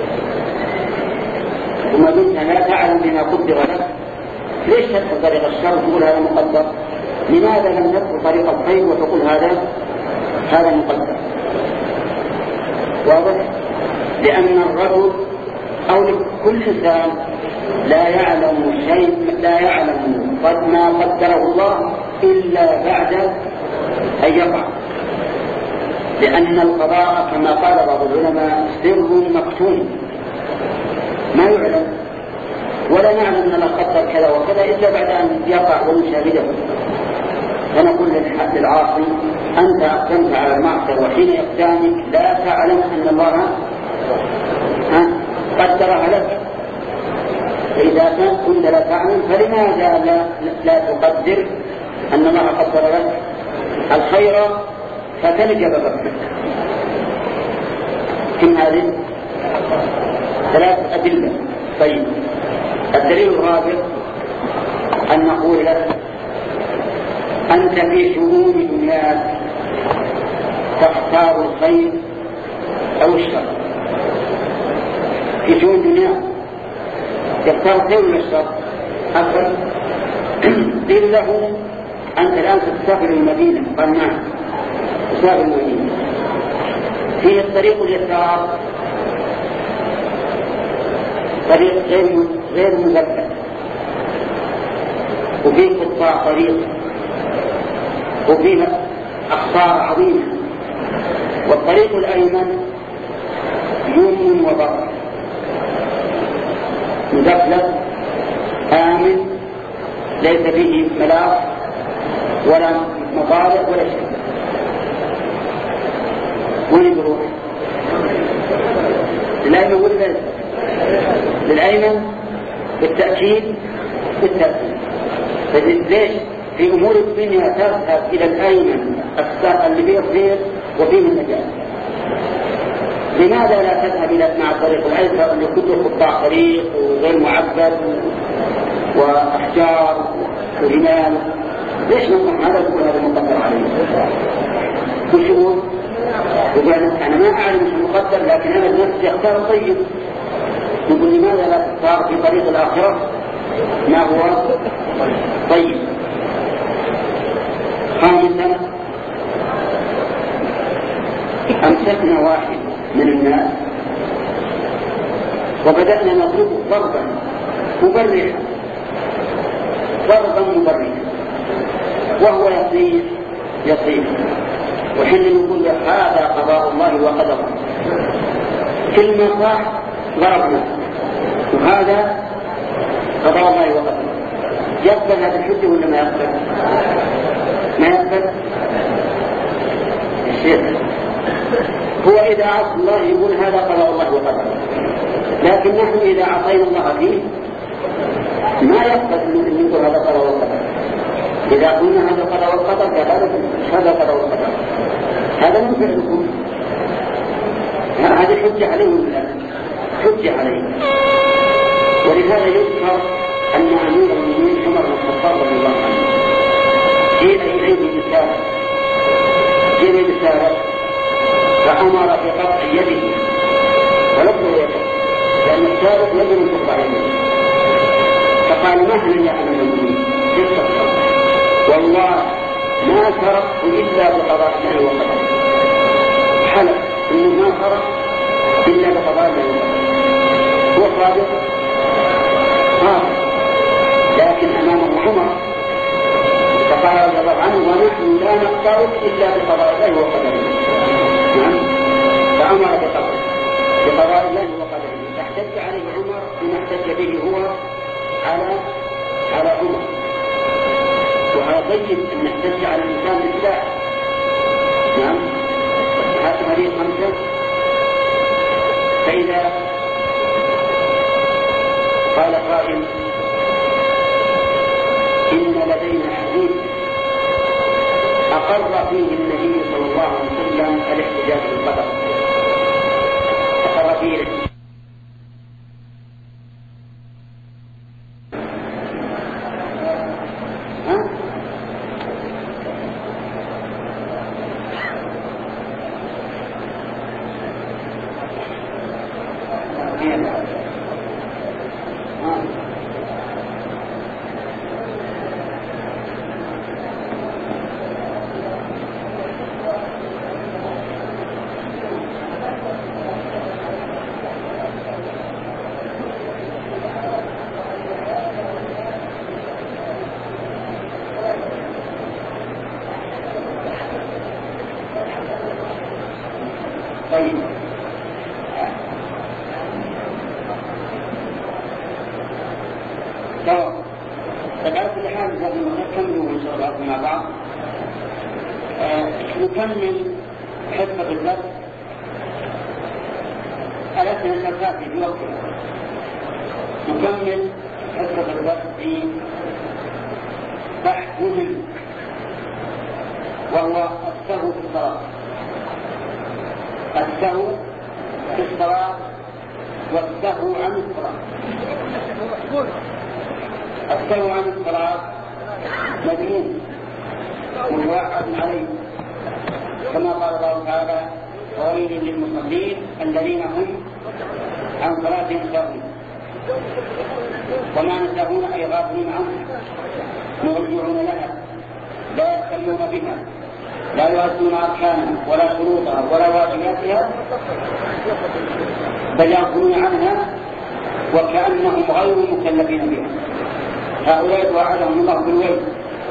وما دمت لا تعلم بما قدر لك ليش تدخل طريق الشر وتقول هذا مقدر؟ لماذا لم تدخل طريق الخير وتقول هذا هذا مقدر؟ واضح؟ لأن الرجل أو كل إنسان لا يعلم شيء، لا يعلم قد ما قدره الله إلا بعد أن يقع، لأن القضاء كما قال بعض العلماء سر مكتوم ما يعلم، ولا نعلم أن الله قدر كذا وكذا إلا بعد أن يقع ونشاهده. فنقول للعاصي: أنت أقدمت على المعصية وحين يقدامك لا تعلم أن الله قدرها لك، فإذا كنت لا تعلم فلماذا لا, لا تقدر أن الله قدر لك الخير فتلج ببطنك؟ كم هذه ثلاث أدلة. طيب، الدليل الرابع أن نقول لك: أنت في شؤون دنياك تختار الخير أو الشر. في شؤون دنياك تختار الخير ولا الشر؟ أفضل. قيل له: أنت الآن تسافر المدينة. قال: نعم تسافر المدينة، فيه الطريق اليسار طريق غير غير مذكر، وفيه قطاع طريق، وفيه أخطار عظيمة، والطريق الأيمن يمن وبر مدفلت آمن ليس فيه ملاذ ولا مطالع ولا شيء. وين بروح؟ للأيمن ولا للأيمن؟ بالتأكيد بالتأكيد. ليش؟ في أمور الدنيا تذهب إلى الأيمن اللي فيه الخير وفيه النجاة. لماذا لا تذهب إلى مع الطريق الأيسر اللي كله قطاع طريق وغير معبد وأحجار ورمال؟ ليش نقول هذا يقول هذا مقدر عليه؟ كل شيء يقول أنا ما أعلم شو مقدر، لكن أنا بنفسي أختار الطيب. يقول لماذا لا تختار في طريق الآخرة ما هو طيب، خامسا أمسكنا واحد من الناس وبدأنا نضربه ضربا مبرحا ضربا مبرحا وهو يصيح يصيح وحين نقول هذا قضاء الله وقدره، كلمة صح ضربنا وهذا قضاء الله وقدره. يقبل هذا الحجة ولا ما يقبل؟ ما يقبل الشيخ. هو إذا عصى الله يقول هذا قضاء الله وقدره، لكن نحن إذا عصينا الله فيه ما يقبل أن نقول هذا قضاء وقدر. إذا قلنا هذا قضاء وقدر كذلك هذا قضاء وقدر، هذا من فعلكم. هذه حجة عليه ولا حجة عليه. ولهذا يذكر أن أمير المؤمنين عمر بن الخطاب رضي الله عنه جيء إليه رسالة جيء رسالة فأمر بقطع يده ولقوا يده لأن السارق يجب أن تقطع يده. فقال مهلا يا أمير المؤمنين والله ما سرقت إلا بقضاء الله وقدره. حلف إنه ما سرق إلا بقضاء الله وقدره. هو صادق صادق، لكن أمامه عمر فقال رضي الله عنه ونحن لا نقطعك إلا بقضاء الله وقدره. نعم، فأمر بقضاء بقضاء الله وقدره. فاحتج عليه عمر بما احتج به هو على على عمر. وهذا طيب أن نحتج على الإنسان بالله. نعم، هذه هذه خمسة. فإذا قال قائل إن لدينا حديث أقر فيه النبي صلى الله عليه وسلم الاحتجاج بالقدر، أقر فيه طيب. فبعد كل حال نكمل إن شاء الله مع بعض. نكمل حصة الدرس التي نشرتها في وقتها. نكمل حصة الدرس في بحث مهم وهو السهو في الصلاة. السهو في الصلاة والسهو عن الصلاة. السهو عن الصلاة مذموم مواعد عليه، كما قال الله تعالى وويل للمصلين الذين هم عن صلاتهم ساهون. وما نساهون أي غافلين عنها مرجعون لها لا يتكلمون بها لا يؤدون أركانها ولا شروطها ولا واجباتها بل يغفلون عنها وكأنهم غير مكلفين بها. هؤلاء وعدهم الله بالويل.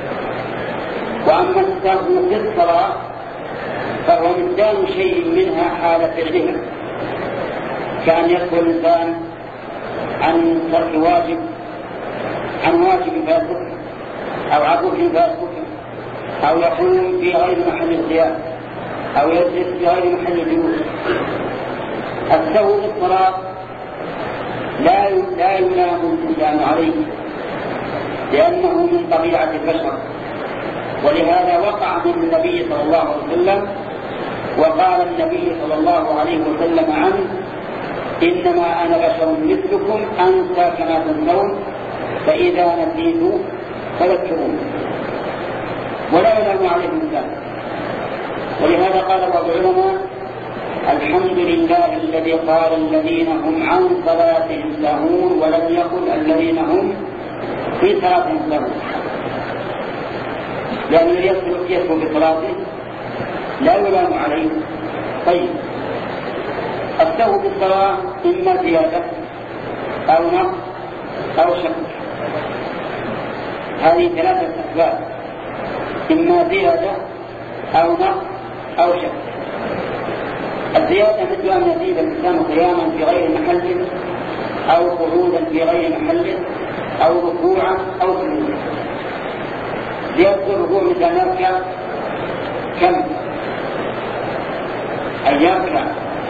وأما السهو في الصلاة فهو مثال شيء منها حال فعلها، كأن يسهو الإنسان عن ترك واجب عن واجب فاسد أو عقوق فاسد أو يقوم في غير محل القيام أو يجلس في غير محل الجلوس. السهو في الصلاة لا لا يلام الإنسان عليه لأنه من طبيعة البشر، ولهذا وقع من النبي صلى الله عليه وسلم وقال النبي صلى الله عليه وسلم عنه إنما أنا بشر مثلكم أنسى كما تنسون فإذا نسيت فذكرون ولا يلام عليه الإنسان. ولهذا قال بعض العلماء الحمد لله الذي قال الذين هم عن صلاتهم ساهون ولم يقل الذين هم في صلاتهم ساهون. لأن يدخل بصلاته لا يلام عليه. طيب السهو بالصلاة إما زيادة أو نقص أو شك، هذه ثلاثة أسباب، إما زيادة أو نقص أو شك. الزيادة مثل أن يزيد الإنسان قياما في غير محله أو قعودا في غير محله أو ركوعا أو سجودا. زيادة الركوع مثل أن يركع كم؟ أن يركع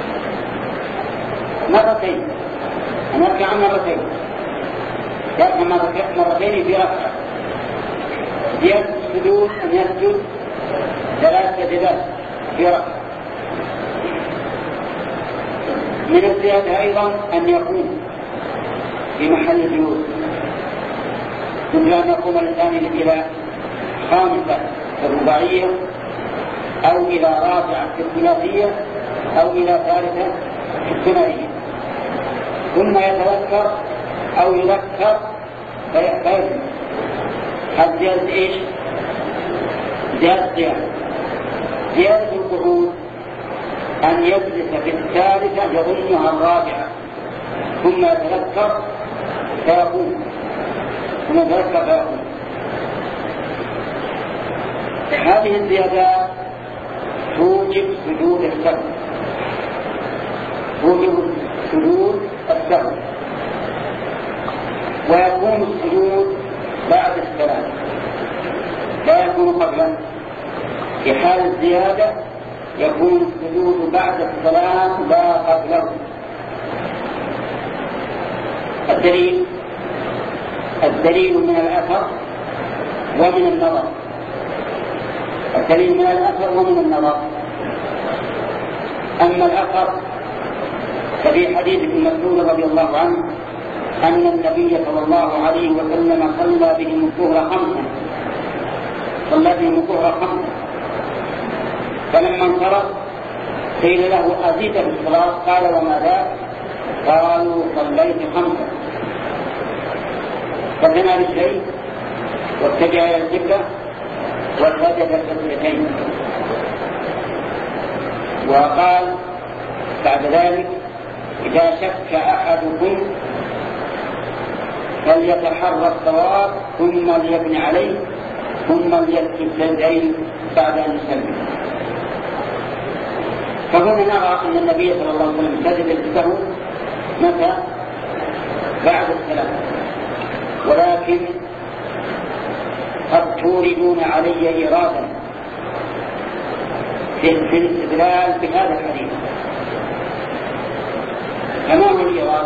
مرتين، أن يركع مرتين، يركع مرتين في ركعة. زيادة السجود أن يسجد ثلاث سجدات في ركعة. من الزيادة أيضا أن يقوم في محل الجلوس، مثل أن يقوم الإنسان إلى خامسة الرباعية أو إلى رابعة الثلاثية أو إلى ثالثة الثنائية، ثم يتذكر أو يذكر فيفهم. هذا زيادة إيش؟ زيادة زيادة زيادة القعود أن يجلس في الثالثة يظنها الرابعة ثم يتذكر فيقوم ثم يتذكر فيقوم. هذه الزيادات توجب سجود السهو، توجب سجود السهو، ويكون السجود بعد السلام لا يكون قبلا. في حال الزيادة يكون السجود بعد السلام لا قبله. الدليل الدليل من الأثر ومن النظر. الدليل من الأثر ومن النظر. أما الأثر ففي حديث ابن مسعود رضي الله عنه أن النبي صلى الله عليه وسلم صلى بهم الظهر خمسا صلى بهم الظهر خمسا فلما انصرف قيل له أزيد في الصلاة؟ قال وما ذاك؟ قالوا صليت خمسا. فبنى بالشيء واتجه إلى القبلة وسجد سجدتين، وقال بعد ذلك إذا شك أحدكم فليتحرى الصواب ثم ليبني عليه ثم ليسجد سجدتين بعد أن يسلم. فهنا نرى أن النبي صلى الله عليه وسلم سجد للسهو متى؟ بعد السلام. ولكن قد توردون علي إيرادا في الاستدلال بهذا الحديث. كما هو الإيراد؟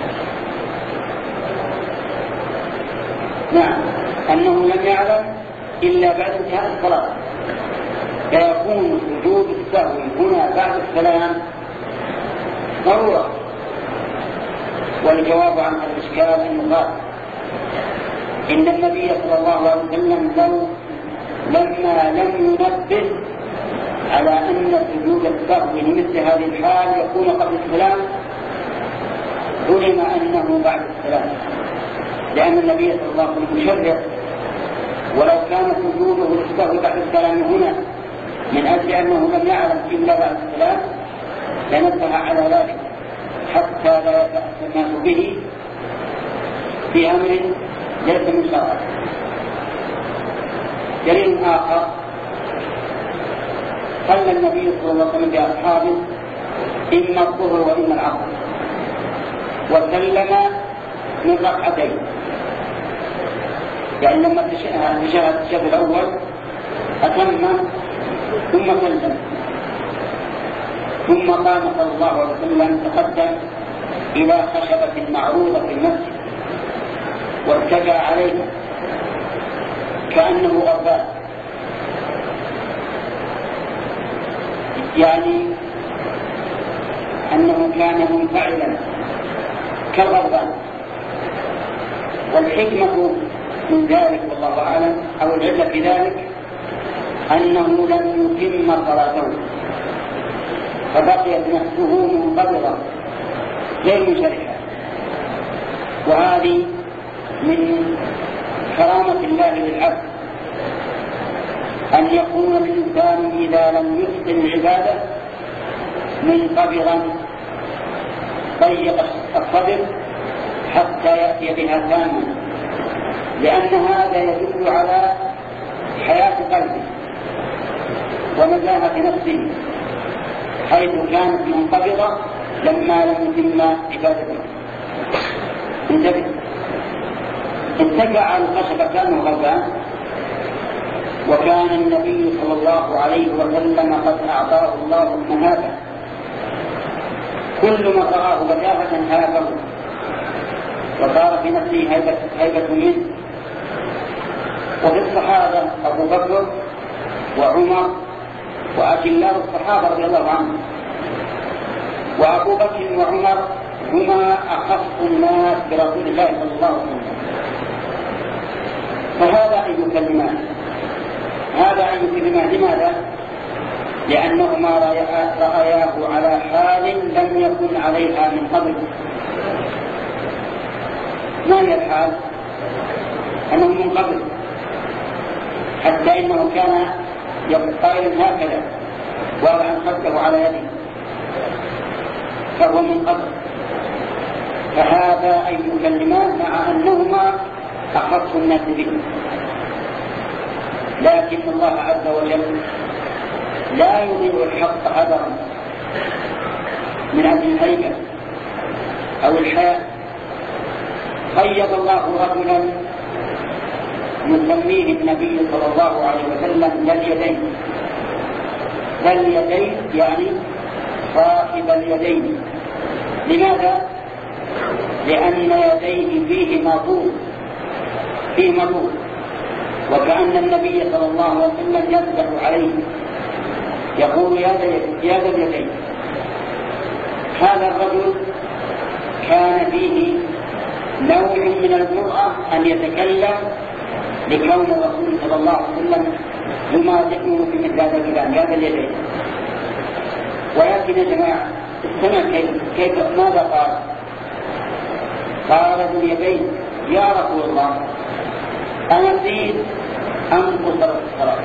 نعم، أنه لم يعلم إلا بعد انتهاء الصلاة، فيكون وجود السهو هنا بعد السلام ضرورة. والجواب عن الإشكال أن يقال إن النبي صلى الله عليه وسلم لو لما لم ينبه على أن سجود السهو لمثل هذه الحال يكون قبل السلام علم أنه بعد السلام، لأن النبي صلى الله عليه وسلم يشرع. ولو كان سجوده للسهو بعد السلام هنا من أجل أنه لم يعلم إلا بعد السلام لنبه على ذلك حتى لا يتأثر الناس به في أمر ليس من شرعه. دليل آخر صلى النبي صلى الله عليه وسلم بأصحابه إما الظهر وإما العصر وسلم من ركعتين، يعني لما تشهد الشهد الأول أتم ثم سلم، ثم قام صلى الله عليه وسلم تقدم إلى خشبة معروضة في المسجد واتجع عليها كأنه غربان، يعني أنه كان منفعلا كالغربان. والحكمة من ذلك والله أعلم أو العلة في ذلك أنه لم يتم صلاته فبقيت نفسه منقبضة غير منشرحة. وهذه من كرامة الله للعبد أن يكون الإنسان إذا لم يتقن العبادة منقبضا ضيق الصدر حتى يأتي بها تاما، لأن هذا يدل على حياة قلبه ونزاهة نفسه، حيث كانت منقبضة لما لم يتم عبادته. انتبه، اتكأ على الخشبة كانه غلبان، وكان النبي صلى الله عليه وسلم قد أعطاه الله المهابة، كل من رآه بداهة هابه وصار في نفسه هيبة, هيبة منه. وفي الصحابة أبو بكر وعمر وأجلاء الصحابة رضي الله عنهم، وأبو بكر وعمر هما أخص الناس برسول الله صلى الله عليه وسلم. فهذا أي كلمات، هذا أي كلمات. لماذا؟ لأنهما رأياه على حال لم يكن عليها من قبل. ما هي الحال؟ أنه من قبل، حتى إنه كان يقول هكذا وضعا خده على يده، فهو من قبل. فهذا أي كلمات مع أنهما أخص الناس به. لكن الله عز وجل لا يضيع الحق أبدا من أجل الهيبة أو الحياة. قيد الله رجلا يسميه النبي صلى الله عليه وسلم ذا اليدين. ذا اليدين يعني صاحب اليدين. لماذا؟ لأن يديه فيه مطول فيه مطول وكأن النبي صلى الله عليه وسلم يذبح عليه يقول يا ذا اليدين. هذا الرجل كان فيه نوع من الجرأة أن يتكلم لكون الرسول صلى الله عليه وسلم يمازحه في مثل هذا الكلام يا ذا اليدين. ولكن يا جماعة استمع كيف, كيف ماذا قال؟ قال ذو اليدين يا رسول الله أنزيد أم قصر الصلاة؟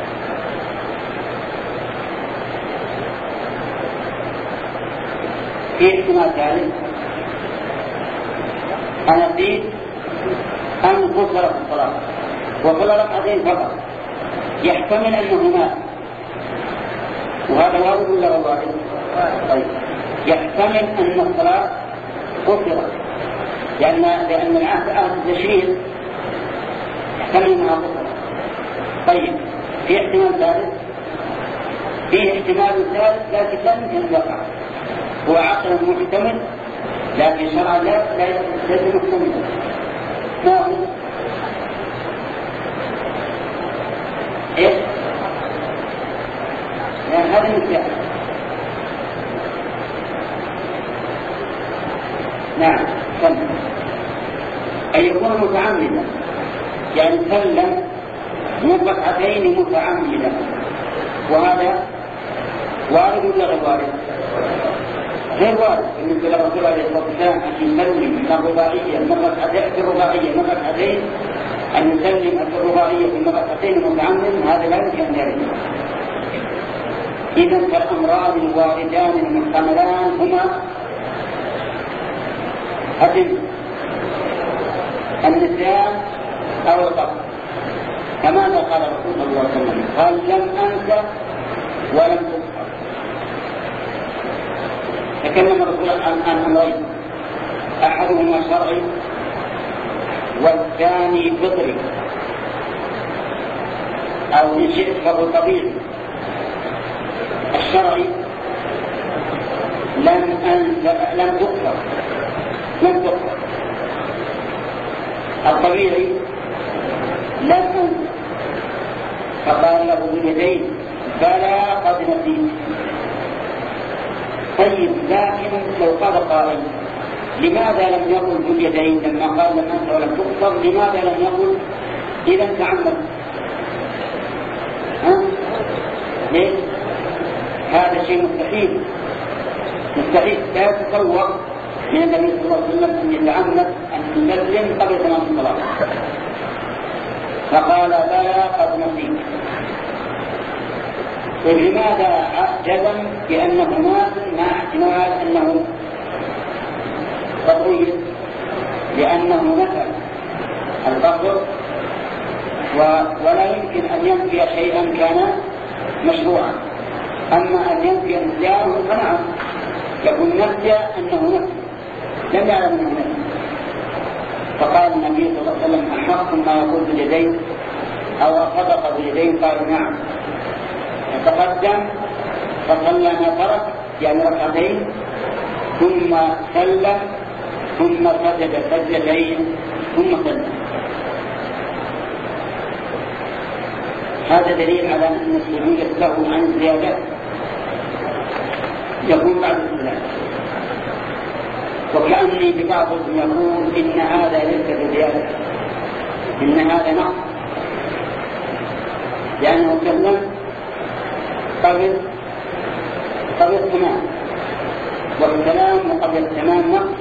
في احتمال ثالث، أنزيد أم قصر الصلاة؟ وكل ركعتين فقط، يحتمل أنه مات، وهذا وارد ولا غير وارد؟ طيب، يحتمل أن الصلاة قصرت، لأن لأن العهد عهد التشريع يحتمل أنها قصرت. طيب، في احتمال ثالث، فيه احتمال ثالث لكن لا يمكن أن يقع، هو عقل محتمل لكن شرعا لا ليس محتملا. ما هو؟ ايش؟ يعني هذا مثال. نعم، سلم أن يكون متعمدا، يعني سلم من ركعتين متعمدا، وهذا وارد ولا غير وارد؟ غير وارد. بالنسبة للرسول عليه الصلاة والسلام أن يسلم من الرباعية من ركعتين في الرباعية من ركعتين، أن يسلم في الرباعية من ركعتين متعمد، هذا لا يمكن أن يرد. إذا فالأمران الواردان المحتملان هما أدم النسيان أو القصد. كماذا قال الرسول صلى الله عليه وسلم؟ قال لم أنسى ولم تذكر. تكلم الرسول عن أمرين، أحدهما شرعي والثاني فطري، أو إن شئت فهو طبيعي. الشرعي لم أنسى لم تذكر لم تذكر. الطبيعي لم أنسى، فقال له باليدين بلى قد نسيت. طيب، لكن لو قال قائل لماذا لم يقل باليدين لما قال لم أنسى ولم تذكر؟ لماذا لم يقل إذا تعمد؟ ها؟ ليه؟ هذا شيء مستحيل مستحيل لا يتصور من النبي صلى الله عليه وسلم أن يتعمد أن يسلم قبل تمام الصلاة. فقال بلى قد نسيت. ولماذا جزم بأنه مات مع احتمال أنه قطعي؟ لأنه مثل الفقر ولا يمكن أن ينفي شيئا كان مشروعا. أما أن ينفي نسيانه فنعم، يكون نسي أنه نسي لم يعلم أنه نسي. فقال النبي صلى الله عليه وسلم: أحق ما يقول باليدين أو صدق باليدين؟ قالوا: نعم. فتقدم فصلى ما ترك يعني ركعتين، ثم سلم، ثم سجد سجدتين، ثم سلم. هذا دليل على أن السجود السهو عن الزيادة يكون بعد السلام. وكأني ببعضهم يقول إن هذا ليس بزيادة، إن هذا نقص، لأنه سلم قبل قبل التمام، والسلام قبل التمام نقص.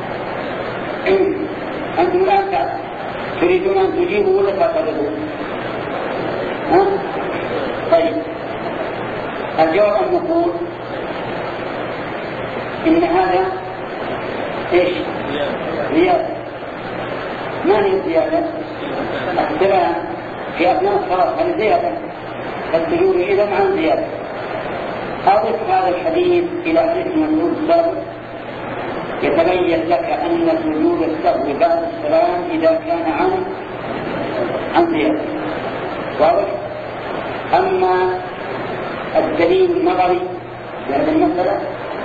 أنتم الآن تريدون أن تجيبوا ولا تعترضون؟ ها؟ طيب، الجواب أن نقول إن هذا إيش؟ زيادة. ما هي زيادة؟ السلام في أثناء الصلاة هذه زيادة، فالسجود إذا عن زيادة. أضف هذا الحديث إلى حديث مسعود السابق يتبين لك أن سجود السهو بعد السلام إذا كان عن عن زيادة. واضح؟ أما الدليل النظري لهذه المسألة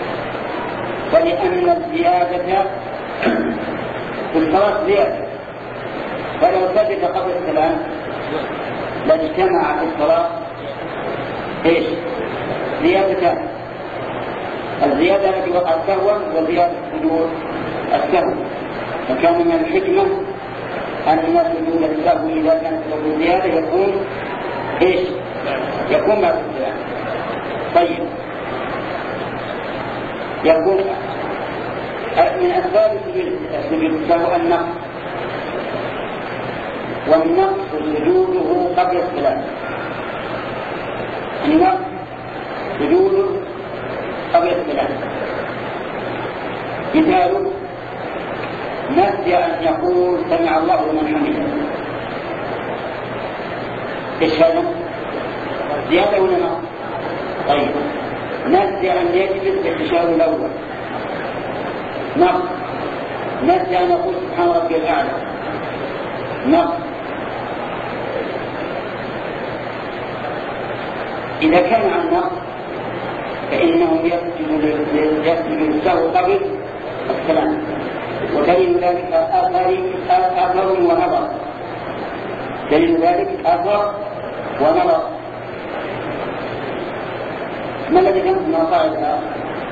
فلأن الزيادة في الصلاة زيادة، فلو سجد قبل السلام لاجتمع في الصلاة ايش؟ زيادتان: الزيادة التي وقعت سهوا وزيادة سجود السهو. فكان من الحكمة أن سجود السهو إذا كانت له زيادة يكون ايش؟ يكون بعد السلام. طيب، يقول من أسباب سجود السهو النقص، والنقص سجوده قبل السلام. النقص سجوده قبل السلام. مثال: نسي أن يقول سمع الله لمن حمده. ايش هذا؟ زيادة ولا نقص؟ طيب، نسي أن يجلس بالتشهد الأول، نقص. نسي أن يقول سبحان ربي الأعلى، نقص. إذا كان عن نقص فإنه يسجد للسهو قبل السلام، ودليل ذلك آثار ونظر. دليل ذلك آثار ونظر. ما الذي كان من مصائب الآخر؟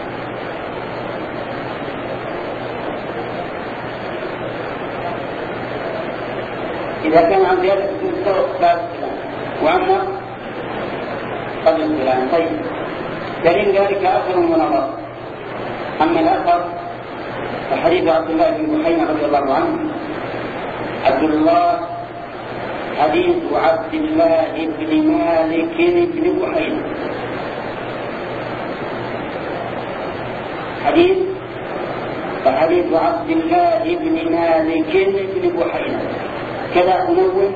إذا كان عن زيادة سجود السهو بعد السلام وعن قبل السلام. طيب، دليل ذلك أثر ونظر. أما الأثر فحديث عبد الله بن بحينة رضي الله عنه. عبد الله حديث عبد الله بن مالك بن بحينة، حديث فحديث عبد الله بن مالك بن بحينة كذا أنون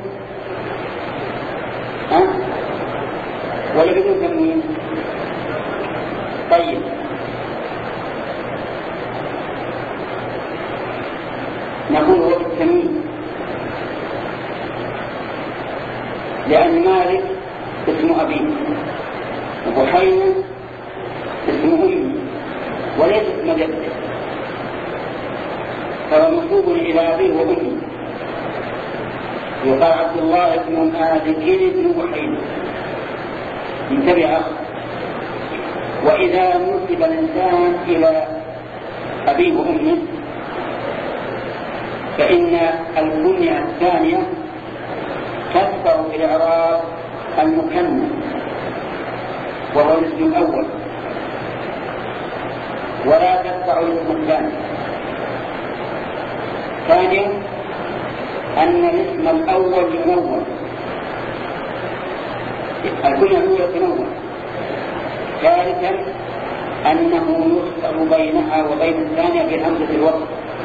ها ولا بدون تنوين؟ طيب، نقول هو بالتنوين لأن مالك اسم أبيه وبحينة اسم أمه وليس اسم جده، فهو منسوب إلى أبيه وأمه. يقال عبد الله بن مالك بن بحينة. انتبه أخي، وإذا نسب الإنسان إلى أبيه وأمه فإن الكنية الثانية تتبع بالإعراب المكنى وهو الاسم الأول، ولا تتبع الاسم الثاني. ثانيا أن الاسم الأول ينون، الكنية الأولى تنون، ثالثا أنه يفصل بينها وبين الثانية بهمزة الوصل.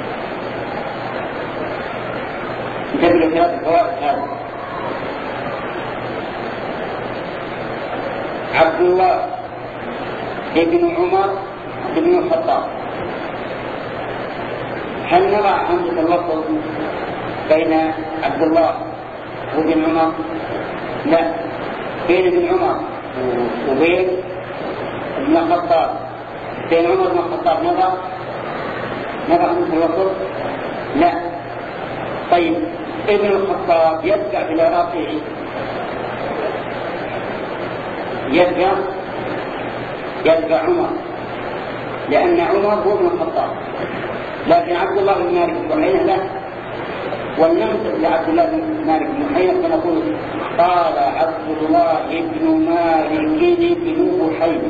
انتبهوا ثلاث فوائد هذه. عبد الله ابن عمر ابن الخطاب، هل نضع همزة الوصل بين عبد الله وابن عمر؟ لا، بين ابن عمر وبين ابن الخطاب، بين عمر بن الخطاب نضع نضع همزة الوصل؟ لا. طيب ابن الخطاب يرجع إلى رافعه، يرجع يرجع عمر، لأن عمر هو ابن الخطاب، لكن عبد الله بن مالك بن بحينة لا. ولنمسك لعبد الله بن مالك بن بحينة فنقول قال عبد الله بن مالك بن بحينة.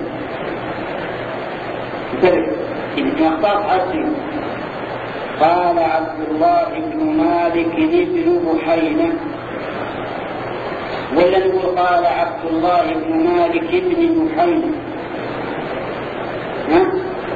انتبه، إذا نختار حسن قال عبد الله بن مالك بن بحينة، ولا نقول قال عبد الله بن مالك بن بحينة؟ ها؟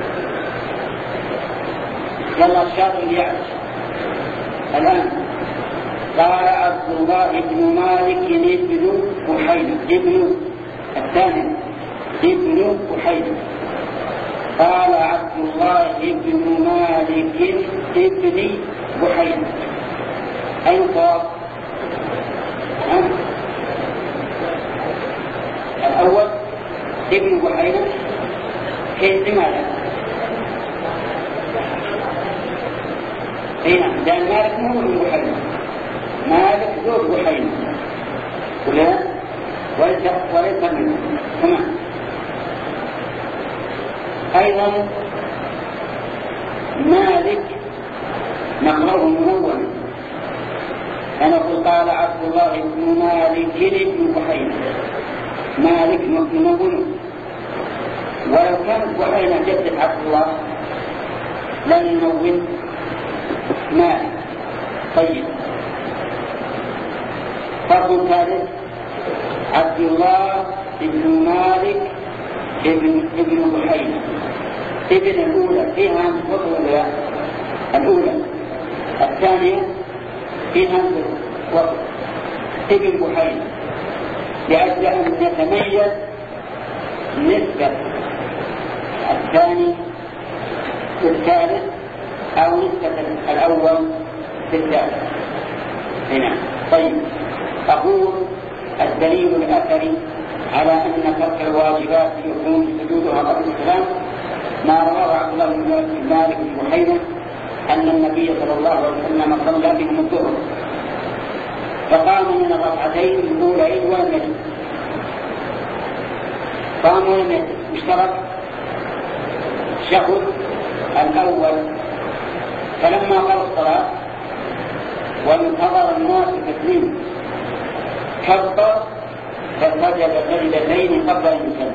يلا الشاطر يعرف الآن. قال عبد الله بن مالك بن بحينة، ابن الثاني ابن بحينة. قال عبد الله بن مالك ابن بحينة، أين صار؟ الأول ابن بحينة، كيف لماذا؟ هنا لأن مالك مو ابن بحينة، مالك زوج بحينة، ولا وليس وليس منه. تمام. أيضا مالك نقرأه منونا، فنقول قال عبد الله بن مالك بن بحينة، مالك منون. ولو كانت بحينة جدة عبد الله لن ننون مالك. طيب فرق ثالث عبد الله بن مالك ابن ابن بحينة، ابن الأولى فيها همزة ولا الأولى، الثانية فيها همزة وصل، ابن بحينة، لأجل أن يتميز نسبة الثاني للثالث أو نسبة الأول للثالث. هنا طيب أقول الدليل الأثري على أن ترك الواجبات يكون سجودها قبل السلام ما رواه عبد الله بن مالك بن بحينة أن النبي صلى الله عليه وسلم صلى بهم الظهر فقام من الركعتين الأولين ولم يجد، قام ولم يجد، اشترك الشهد الأول، فلما قضى الصلاة وانتظر الناس تسليم كبر فسجد سجدتين قبل أن يسلم.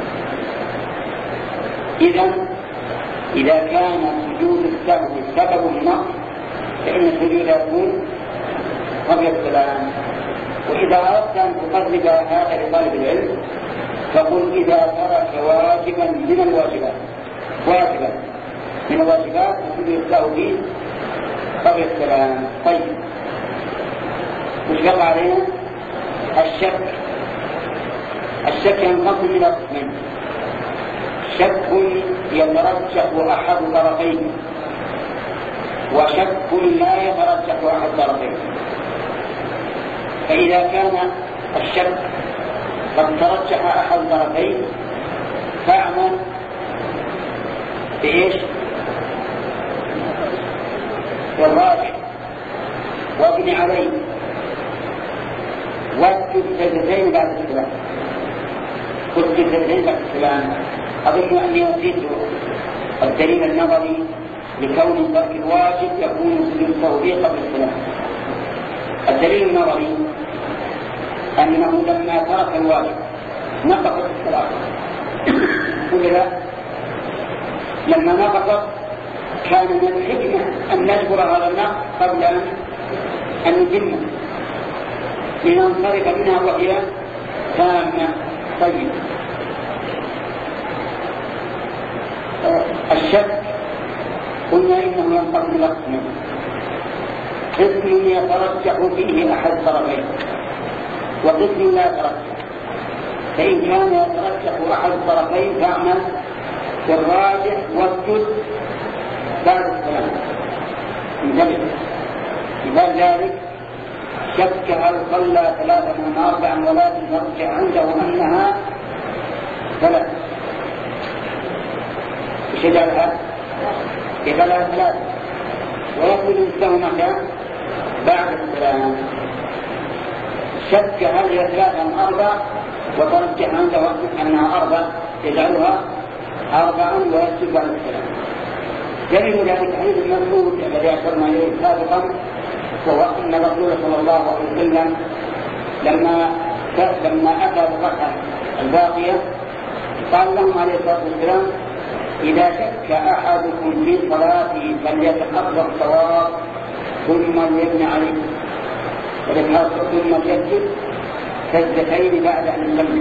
إذا إذا كان سجود السهو سبب النقص فإن السجود يكون قبل السلام. وإذا أردت أن تقرب هذا لطالب العلم فقل إذا ترك واجبا من الواجبات واجبا من الواجبات السجود السهو فيه قبل السلام. طيب مش بقى علينا الشك. الشك ينقسم إلى قسمين: شك يترجح أحد طرفين، وشك لا يترجح أحد طرفين. فإذا كان الشك قد ترجح أحد طرفين فاعمل بإيش؟ بالراجح وابن عليه واسجد سجدتين بعد السلام. اسجد سجدتين بعد السلام. أظن أني نسيت الدليل النظري لكون ترك الواجب يكون سجود التوبيخ قبل السلام. الدليل النظري أنه لما ترك الواجب نقصت الصلاة ولا لا؟ لما نقصت كان من الحكمة أن نجبر هذا النقص قبل أن نتمه لننصرف منها وهي تامة. طيب الشك قلنا إنه ينقسم إلى قسمين: قسم يترجح فيه أحد الطرفين، وقسم لا يترجح. فإن كان يترجح أحد الطرفين فاعمل بالراجح واسجد بعد السلام. انتبه، مثال ذلك: شك هل صلى ثلاثة من أربعا ولكن ترجح عنده أنها ثلاث. ايش يجعلها؟ يجعلها ثلاثة، ويقول له متى؟ بعد السلام. شك هل هي ثلاثة من أربع وترجح عنده أنها أربع، يجعلها أربعا ويسجد بعد السلام. دليل ذلك حديث المسعود الذي أشرنا إليه سابقا، وهو أن الرسول صلى الله عليه وسلم لما لما أتى بفتحة الباقية قال لهم عليه الصلاة والسلام: إذا شك أحدكم في صلاته فليتحقق الصواب ثم ليبني عليه، ثم ليسجد سجدتين بعد أن يسلم.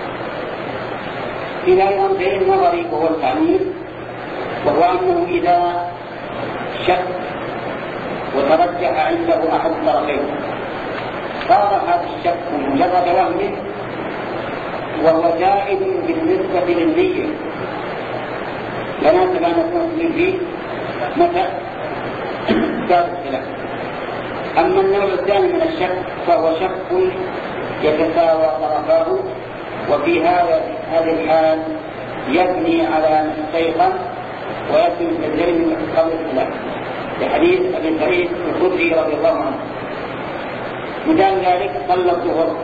إلى أمرين نظري وهو التعليل، وهو أنه إذا شك وترجح عنده أحد الطرفين صار هذا الشك مجرد وهم، وهو جائز بالنسبة للنية، لناسب أن نكون فيه متى؟ بعد السلام. أما النوع الثاني من الشك فهو شك يتساوى طرفاه، وفي هذا هذه الحال يبني على مستيقن ويسلم بالجرم قبل السلام، لحديث أبي سعيد الخدري رضي الله عنه. مثال ذلك: صلى الظهر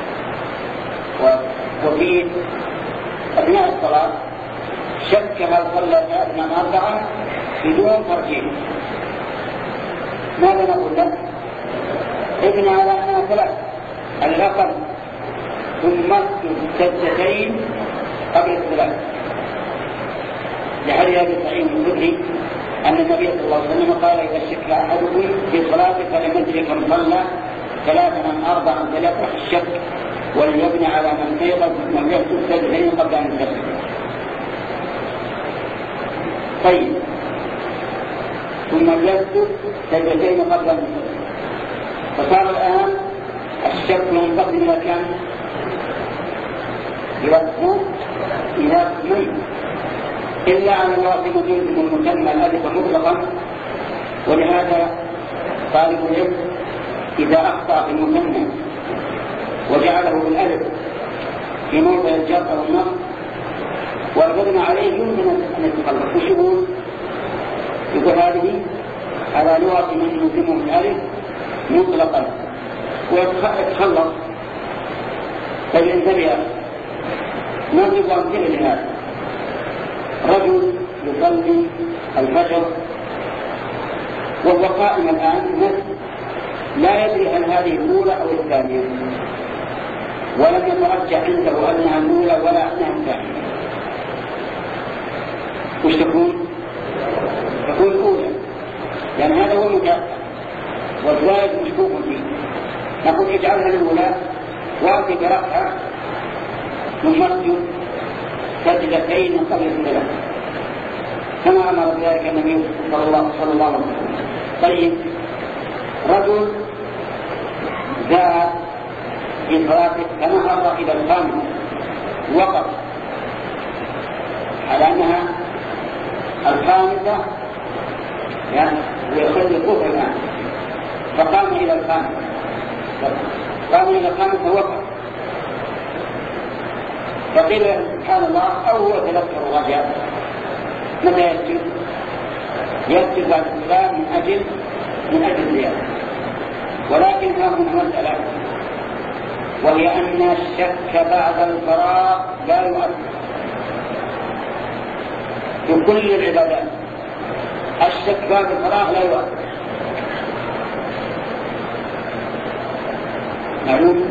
وفي أثناء الصلاة شك هل صلى ثلاثا أربعا بدون ترجيح. ماذا نقول له؟ ابن على أنها ثلاث على الأقل، ثم سجدتين قبل السلام، لحديث أبي سعيد الخدري أن النبي صلى الله عليه وسلم قال: إذا شك أحدكم في صلاته فلم يدري كم صلى ثلاثا أم أربعا فليطرح الشك وليبني على من أيضا من يحسب سجدتين قبل أن يسلم. طيب، ثم يسجد سجدتين قبل أن يسلم. فصار الآن الشك ينقسم إلى كم؟ إلى قسمين، إلى قسمين، إلا على الواصفين المسمى الألف مطلقا. ولهذا طالب العلم إذا أخطأ في المسمى وجعله بالألف في موضع الجر أو النصب وأردنا عليه يمكن أن يتخلص. وش يقول؟ يقول هذه على لغة من يسمى بالألف مطلقا ويتخلص. فلينتبه، نضرب أمثلة لهذا: رجل يصلي الفجر وهو قائم الآن لا يدري هل هذه الأولى أو الثانية، ولم يترجح عنده أنها الأولى ولا أنها الثانية. وش تكون؟ تكون الأولى، لأن هذا هو المتأكد والزائد مشكوك فيه. نقول اجعلها الأولى وأتي بركعة ثم اسجد سجدتين قبل السلام كما أمر بذلك النبي صلى الله عليه وسلم. طيب، رجل ذهب في صلاته فنهض إلى الخامسة وقف على أنها الخامسة، يعني ويخرج الكفر الآن، فقام إلى الخامسة قام إلى الخامسة وقف، فقيل سبحان الله أو هو تذكر رجع، متى يسجد؟ يسجد بعد السلام من أجل من أجل الزيادة. ولكن هذه مسألة، وهي أن الشك بعد الفراغ لا يؤثر في كل العبادات. الشك بعد الفراغ لا يؤثر، معلوم.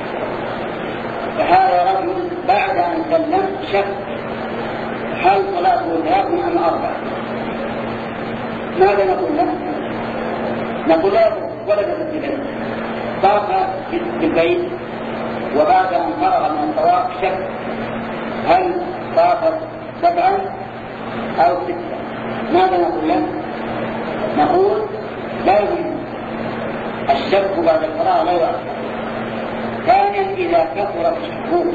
فهذا رجل بعد أن سلم شك هل صلاته ثلاث أم أربع، ماذا نقول له؟ نقول له ولد السجن طاف في البيت وبعد أن فرغ من الطواف شك هل طاف سبعا أو ستة، ماذا نقول له؟ نقول لا يهم الشك بعد الفراغ لا يؤثر. ثانيا إذا كثرت الشكوك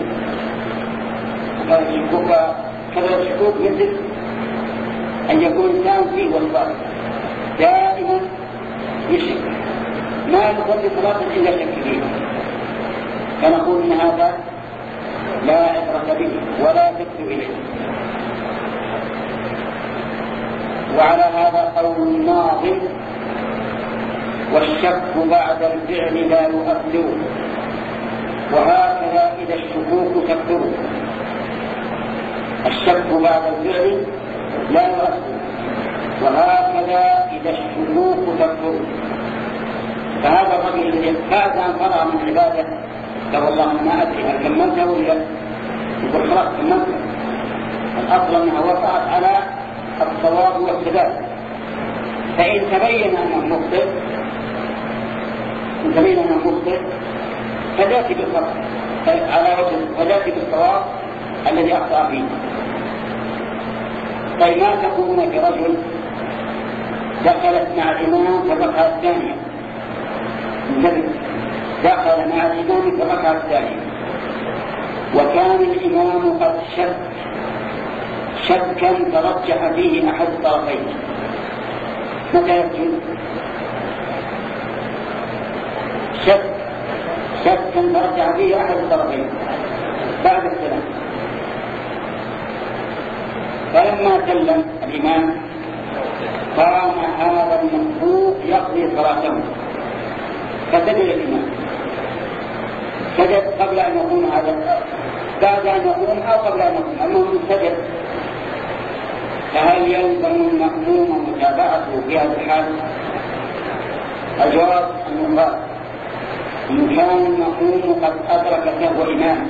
الشكوك كثرت الشكوك مثل أن يكون الإنسان فيه وسواس دائما يشك ما يصلي صلاة إلا شك فيه، فنقول إن هذا لا عبرة به ولا تكتب إليه. وعلى هذا قول الناظم: والشك بعد الفعل لا يؤثر، وهكذا إذا الشكوك تكثر. الشك بعد الفعل لا يؤثر، وهكذا إذا الشكوك تكثر. فهذا الرجل الذي بعد أن فرغ من عباده قال والله ما أدري هل كملته ولا يقول خلاص كملته، الأصل أنها وقعت على الصواب والسداد. فإن تبين أنه مخطئ إن تبين أنه مخطئ فذاتي بالخطأ على وجه فذاتي بالصواب الذي أخطأ فيه. طيب ما تقولون برجل دخلت مع الإمام في الركعة الثانية دخل مع الإمام في الركعة الثانية وكان الإمام قد شك شكا ترجح فيه أحد الطرفين، متى يسجد؟ شك شكا ترجح فيه أحد الطرفين بعد السلام. فلما سلم الإمام قام هذا المسبوق يقضي صلاته فسجد الإمام، سجد قبل أن يقوم هذا بعد أن يقوم أو قبل أن يقوم، المهم سجد. فهل يلزم المأموم متابعته في هذا الحال؟ الجواب أنه قال إن كان المأموم قد أدرك سهو إمام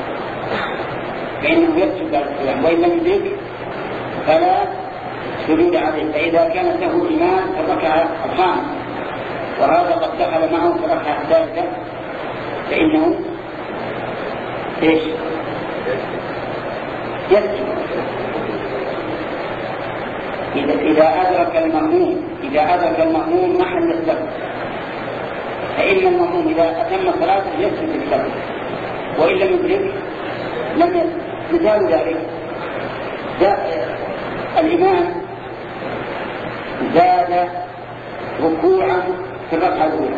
فإنه يسجد بعد السلام، وإن لم يدرك فلا سجود عليه. فإذا كان سهو إمام في الركعة الخامسة وهذا قد دخل معه في الركعة الثالثة فإنه إيش؟ يسجد. إذا إذا أدرك المأموم إذا أدرك المأموم محل السهو، فإن المأموم إذا أتم صلاته يسجد السهو، وإن لم يدرك لم يسجد. مثال ذلك الإمام زاد ركوعا في الركعة الأولى،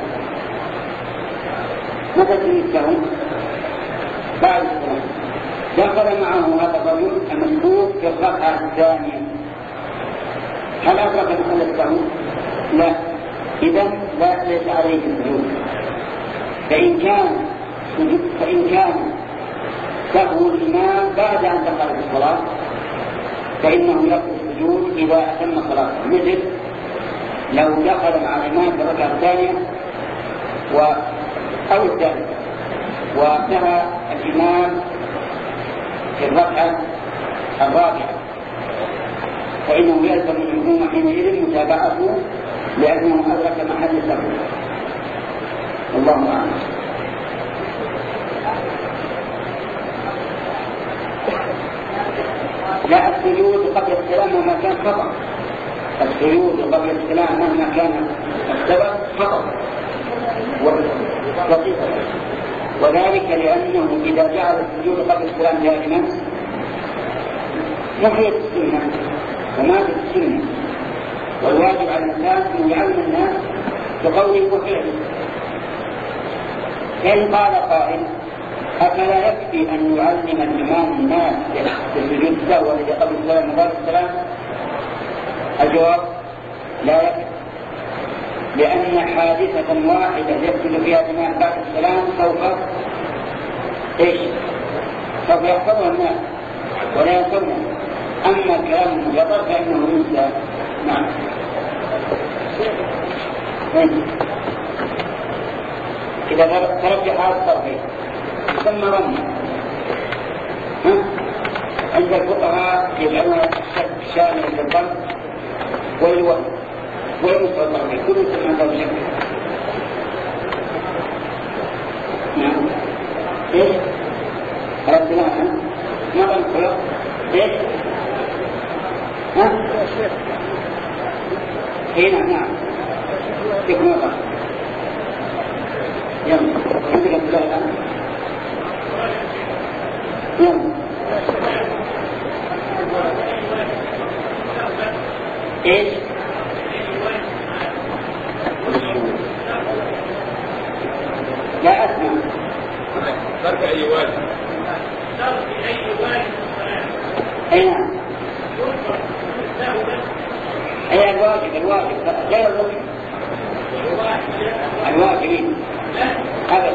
متى تريد السهو؟ بعد السلام. دخل معه هذا الرجل المسبوق في الركعة الثانية، هل أدرك محل السهو؟ لا، إذن لا ليس عليه السجود. فإن كان فإن كان سهو الإمام بعد أن دخل في الصلاة فإنه يقضي السجود إذا أتم صلاته، مثل لو دخل مع الإمام في الركعة الثانية و... أو الثالثة وانتهى الإمام في الركعة الرابعة فإنه يلزم المأموم حينئذ متابعته لأنه أدرك محل السهو. الله أعلم. لا، السجود قبل السلام مهما كان خطأ، السجود قبل السلام مهما كان السبب خطأ وبسيطة، وذلك لأنه إذا جعل السجود قبل السلام دائما نحيت السنة وماتت السنة، والواجب على الإنسان أن يعلم الناس بقوله وفعله. فإن قال قائل أفلا يكفي أن يعلم الإمام الناس بسجود السهو الذي قبل السلام وبعد السلام؟ الجواب لا يكفي، لأن حادثة واحدة يسجد فيها الإمام بعد السلام سوف إيش؟ سوف يحفظها الناس ولا ينسونها. أما الكلام المجرد فإنه ينسى. نعم. إذا ترجح هذا الطرفين ثم رمي عند الفقهاء يجعلون الشك شامل للظن والوهم ويمسى الطرفين كل يسمى هذا الشك. نعم. إيش؟ هذا السلام ما بنقول إيش؟ ها؟ اي نعم نعم يكون غلط. يلا عندك الأسئلة الآن؟ يلا ايش؟ لا أسمع. ترك أي واجب. ترك أي واجب. أي نعم. أي الواجب الواجب غير الركن. الواجب. أبدا.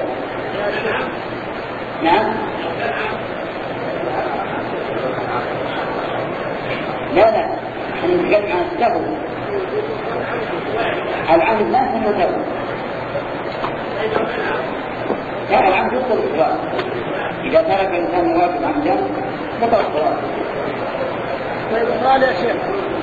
نعم. لا لا. احنا نتكلم عن السهو. العمد ما هو سهو. لا العمد يبطل الصلاة. إذا ترك الإنسان واجب عمدا بطل الصلاة. قال يا شيخ.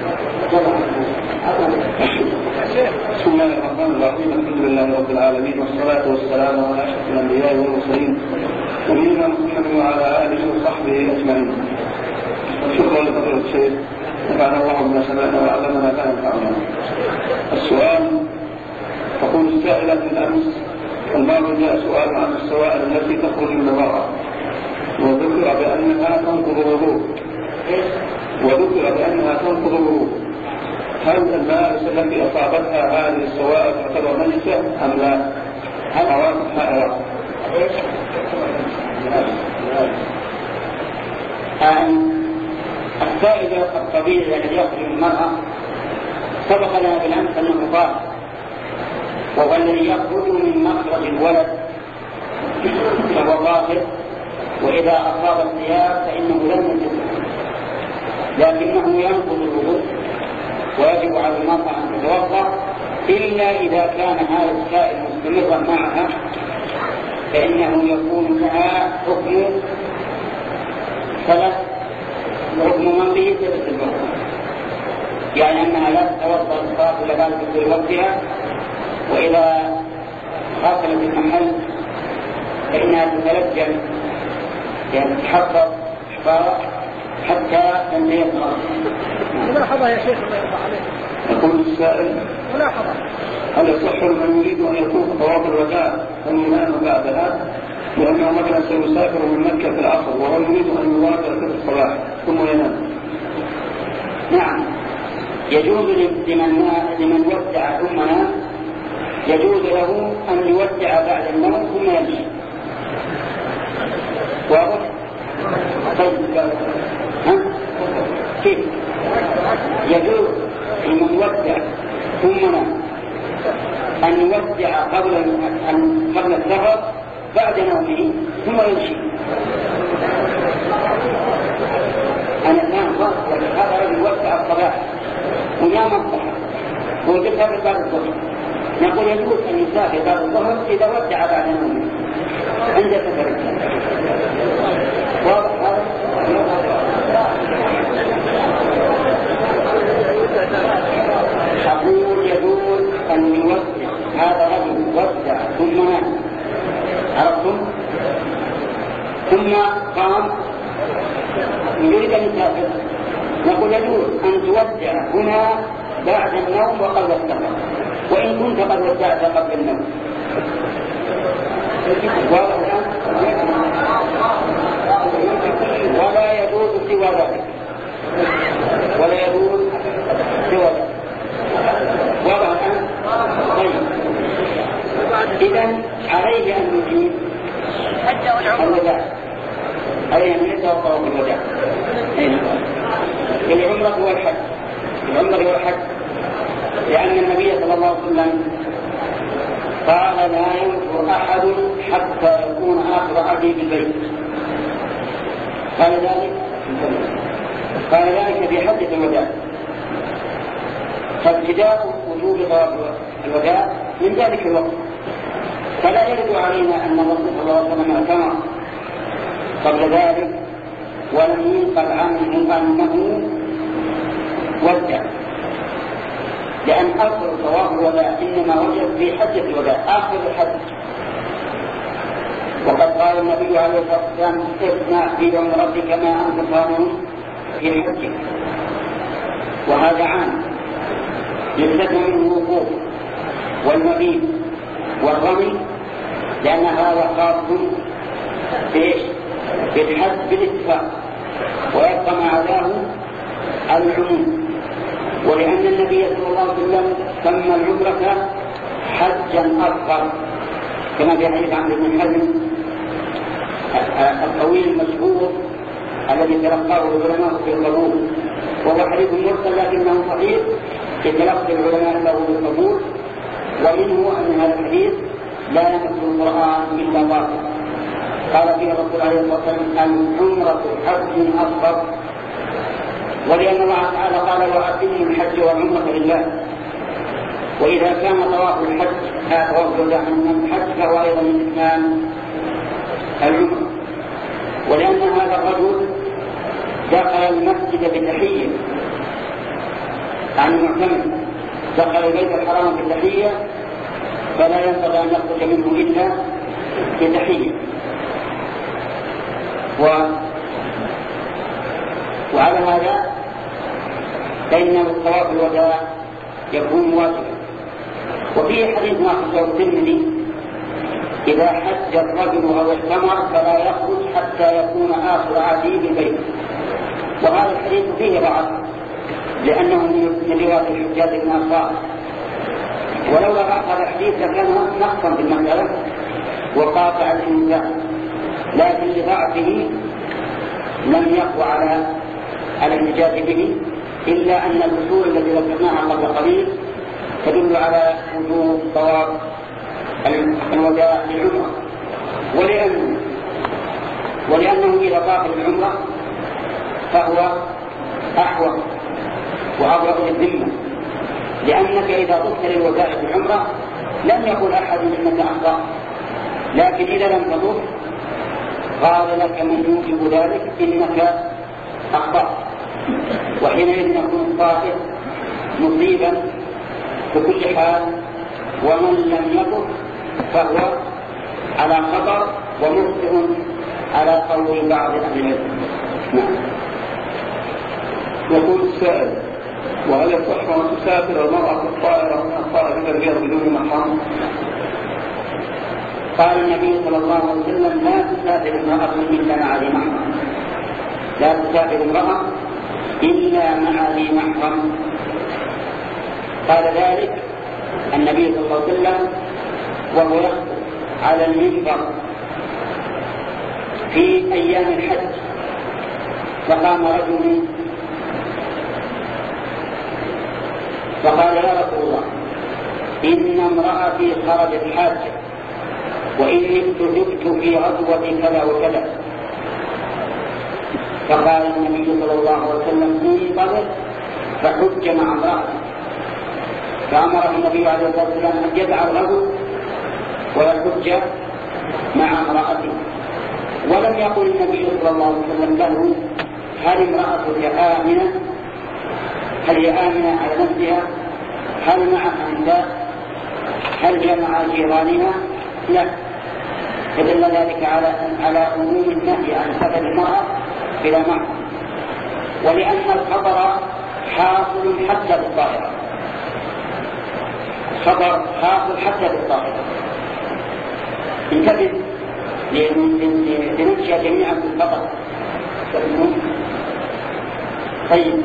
بسم الله الرحمن الرحيم. الحمد لله رب العالمين والصلاة والسلام على أشرف الأنبياء والمرسلين نبينا محمد وعلى آله وصحبه أجمعين. شكرا لفضيلة الشيخ، نفعنا الله بما سمعنا وعلمنا ما ينفعنا. السؤال: تقول السائلة من أمس: المرة جاء سؤال عن السوائل التي تخرج من المرأة، وذكر بأنها تنقض الوضوء وذكر بأنها تنقض الوضوء هل الملابس التي أصابتها هذه السوائل تعتبر نجسة أم لا؟ هل عواقب حائرة؟ السائل الطبيعي الذي يخرج من المرأة سبق لنا بالأمس أنه طاهر، وهو الذي يخرج من مخرج الولد فهو طاهر، وإذا أصاب الثياب فإنه لم يجوز، لكنه ينقض الوضوء ويجب على المرأة أن تتوضأ إلا إذا كان هذا السائل مستمرا معها، فإنه يكون لها حكم ثلاث حكم من به ثلاث الوقت، يعني أنها لا تتوضأ الصلاة إلا بعد دخول وقتها، وإذا غسلت المحل فإنها تتلجم يعني تحفظ حفاظ حتى تنتهي الصلاة. ملاحظة يا شيخ الله يرضى عليك. يقول السائل: ملاحظة: هل يصح لمن يريد أن يطوف طواف الوداع أن ينام بعدها؟ لأنه مثلا سيسافر من مكة في العصر وهو يريد أن يواجه في الصباح ثم ينام. نعم، يجوز لمن لمن ودع ثم نام، يجوز له أن يودع بعد النوم ثم يمشي. واضح؟ طيب ها؟ كيف؟ يجوز لمن ودع ثم نام أن يودع قبل أن قبل السفر بعد نومه ثم يمشي. أنا الآن خاص هذا رجل ودع الصباح ونام الصبح ويسافر بعد الظهر، نقول يجوز أن يسافر بعد الظهر إذا ودع بعد نومه عند سفر. واضح هذا؟ أقول يجوز أن يودع هذا رجل ودع ثم نام، عرفتم؟ ثم قام يريد أن يسافر، نقول يجوز أن تودع هنا بعد النوم وقبل السفر، وإن كنت قد ودعت قبل النوم. ولا يجوز سوى ذلك، ولا يجوز سوى ذلك. واضح الآن؟ طيب، إذن عليه أن يجيب الوداع، عليه أن يتوقع الوداع. العمرة والحج، العمرة والحج، لأن النبي صلى الله عليه وسلم قال: لا ينفر أحد حتى يكون آخر عهده بالبيت. قال ذلك قال ذلك في حجة الوداع، فابتداء وجوب طواف الوداع من ذلك الوقت، فلا يرد علينا أن الرسول صلى الله عليه وسلم اعتمر قبل ذلك ولم ينقل عنه أنه ودع، لأن أصل طواف الوداع إنما وجد في حجة الوداع آخر الحج. وقد قال النبي عليه الصلاة والسلام: اصنع في عمرتك ما أنت صانع في حجك، وهذا عام. يستثنى منه الوقوف والمبيت والرمي، لأن هذا خاص بإيش؟ بالحج بالاتفاق، ويبقى مع ذلك العموم. ولأن النبي صلى الله عليه وسلم سمى العمرة حجا أصغر، كما في حديث عمرو بن حزم الطويل المشهور الذي تلقاه العلماء في القبول، وهو حديث مرسل لكنه صحيح في تلقي العلماء له بالقبول. ومنه أن هذا الحديث لا يمس القرآن إلا باطل. قال فيه الرسول عليه الصلاة والسلام العمرة حج أصغر، ولأن الله تعالى قال وأتموا الحج والعمرة لله. وإذا كان طواف الحج طواف من الحج فهو أيضا من إتمام العمرة. ولأن هذا الرجل دخل المسجد بتحية عن المعتمر، دخل البيت الحرام بالتحية، فلا ينبغي أن يخرج منه إلا بتحية. و... وعلى هذا فإن طواف الوداع يكون واجبا. وفيه حديث ما أخرجه الترمذي إذا حج الرجل أو اعتمر فلا يخرج حتى يكون آخر عهده بالبيت. وهذا الحديث فيه ضعف لأنه من رواية الحجاج بن أنصار، ولولا ضعف هذا الحديث لكان نقصا في المسألة وقاطع الإنسان، لكن لضعفه لم يقوى على الاحتجاج به، إلا أن الأصول التي ذكرناها قبل قليل تدل على وجوب طواف الوداع للعمرة. ولأنه ولأنه إذا طاف العمرة فهو أحوط وأبرأ للذمة، لأنك إذا طفت للوداع بالعمرة لم يقل أحد إنك أخطأ، لكن إذا لم تطف قال لك من يوجب ذلك إنك أخطأ، وحينئذ يكون الطائف مصيبا بكل حال. ومن لم يطف فهو على خطر ومخطئ على قول بعض أهل العلم. نعم. يقول السائل: وهل يصح أن تسافر المرأة في الطائرة من الطائرة إلى الرياض بدون محرم؟ قال النبي صلى الله عليه وسلم: لا تسافر امرأة إلا مع ذي محرم. لا تسافر امرأة إلا مع ذي محرم. قال ذلك النبي صلى الله عليه وسلم وهو يخطب على المنبر في أيام الحج، فقام رجل فقال: يا رسول الله، إن امرأتي خرجت حاجة وإني ابتدأت في غزوة كذا وكذا. فقال النبي صلى الله عليه وسلم: انطلق فحج مع امرأتي. فأمر النبي عليه الصلاة والسلام أن يدع الرجل ويحج مع امرأته. ولم يقل النبي صلى الله عليه وسلم له: هل امرأتك آمنة؟ هل هي آمنة على نفسها؟ هل معها نساء؟ هل هي مع جيرانها؟ لا، فدل ذلك على على عموم النهي عن سفر المرأة إلى معه، ولأن الخطر حاصل حتى بالطائرة. الخطر حاصل حتى بالطائرة. انتبه لننشأ جميعا في الخطر. طيب،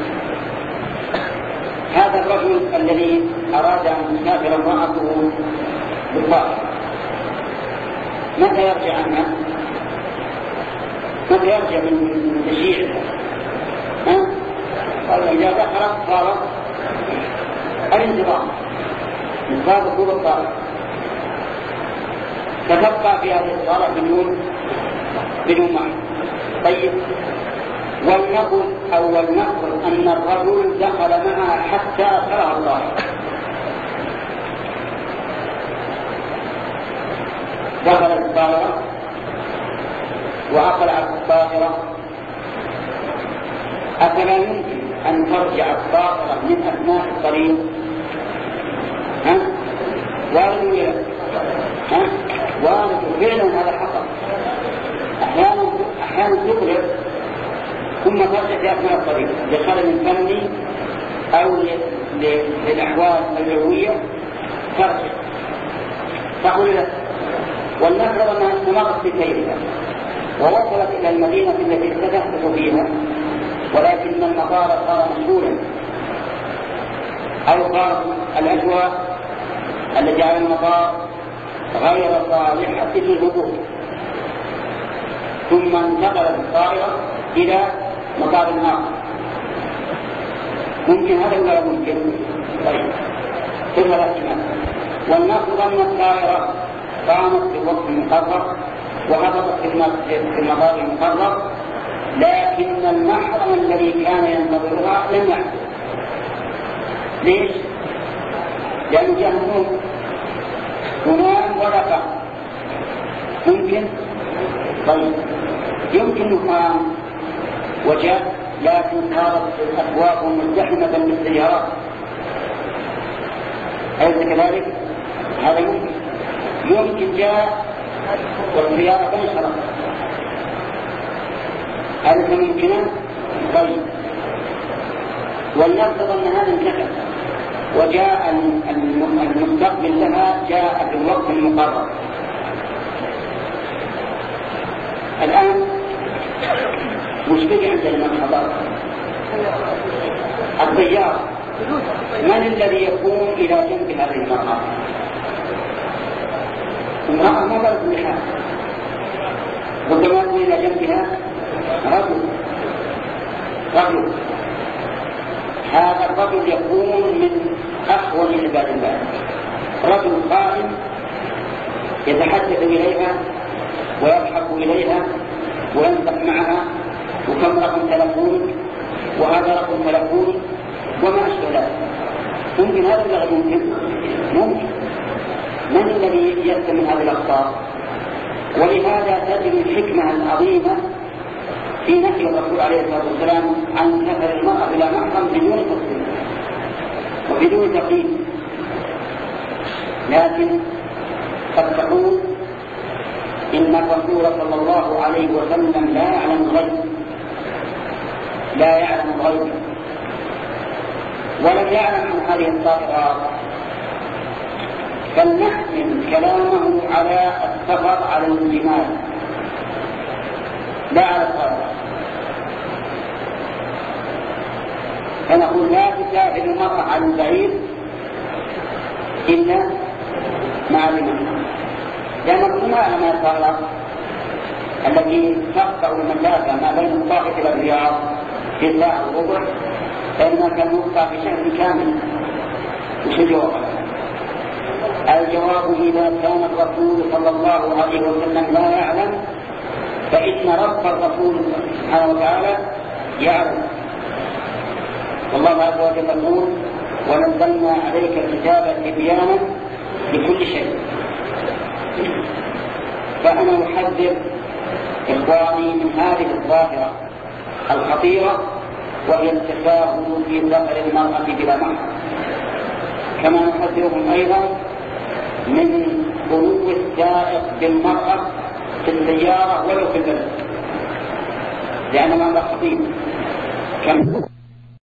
هذا الرجل الذي أراد أن يسافر امرأته بالطائرة متى يرجع عنها؟ متى يرجع من تشييعها؟ ها؟ قال: إذا دخلت صارت الانتظام من باب دخول الطائرة، فتبقى في هذه الصالة بدون بدون معنى. طيب، ولنقل أو ولنقل أن الرجل دخل معها حتى أدخلها الطائرة، دخلت الطائرة وأقلعت الطائرة، أفلا يمكن أن ترجع الطائرة من أثناء الطريق؟ ها؟ وارد ولا ها؟ وارد فعلا هذا حصل. أحيانا أحيانا تقلب ثم ترجع في أثناء الطريق لخلل فني أو للأحوال الجوية ترجع تقول له. ولنفرض أنها استمرت في سيرها ووصلت إلى المدينة التي ستهبط فيها، ولكن المطار صار مشغولا أو صارت الأجواء التي على المطار غير صالحة للهبوط، ثم انتقلت الطائرة إلى مطار آخر. ممكن هذا ولا ممكن؟ طيب ثم الاحتمال. ولنفرض أن الطائرة قامت في الوقت المقرر وهبطت في المطار المقرر، لكن المحرم الذي كان ينتظرها لم يحدث. ليش؟ لأنه جاء النوم ونام ولا قام. ممكن؟ طيب يمكن نقام وجاء، لكن صارت الأسواق مزدحمة بالسيارات، أليس كذلك؟ هذا ممكن. يمكن جاء والسيارة انشرت، هذا ممكن. طيب ولنفرض أن هذا انتهى وجاء المستقبل لها جاء في الوقت المقرر. الآن مش بقي عندنا من الحضارة الطيار، من الذي يكون إلى جنب هذه المرأة؟ المرأة ما بلد اللحاف، ربما يكون إلى جنبها رجل رجل هذا الرجل يكون من أخوان عباد الله، رجل قائم يتحدث إليها ويضحك إليها وينطق معها، وكم رقم تلفون وهذا رقم تلفون وما أشبه ذلك. ممكن هذا ولا غير ممكن؟ ممكن. من الذي يأتي من هذه الأخطاء؟ ولهذا تجد الحكمة العظيمة في نهي الرسول عليه الصلاة والسلام عن سفر المرأة إلى محرم بدون تفصيل وبدون تقييد. لكن قد تقول إن الرسول صلى الله عليه وسلم لا يعلم الغيب، لا يعلم الغيب ولم يعلم عن هذه الطائرات، فلنحمل كلامه على السفر على الجمال لا على الطائرة. فنقول لا تسافر المرأة على البعير إلا مع الإمام، لأن الرسول ما أنا الطائرة التي تقطع المسافة ما بين الطائف إلى الرياض في ساعة وربع، فإنما كان يقطع في شهر كامل. وش الجواب؟ الجواب إذا كان الرسول صلى الله عليه وسلم لا يعلم فإن رب الرسول سبحانه وتعالى يعلم. والله عز وجل يقول ونزلنا عليك الكتاب تبيانا لكل شيء. فأنا أحذر إخواني من هذه الظاهرة الخطيرة وهي التساهل في سفر المرأة بلا محرم، كما نحذرهم أيضا من خلو السائق بالمرأة في السيارة ولو في البلد، لأن هذا خطير. كم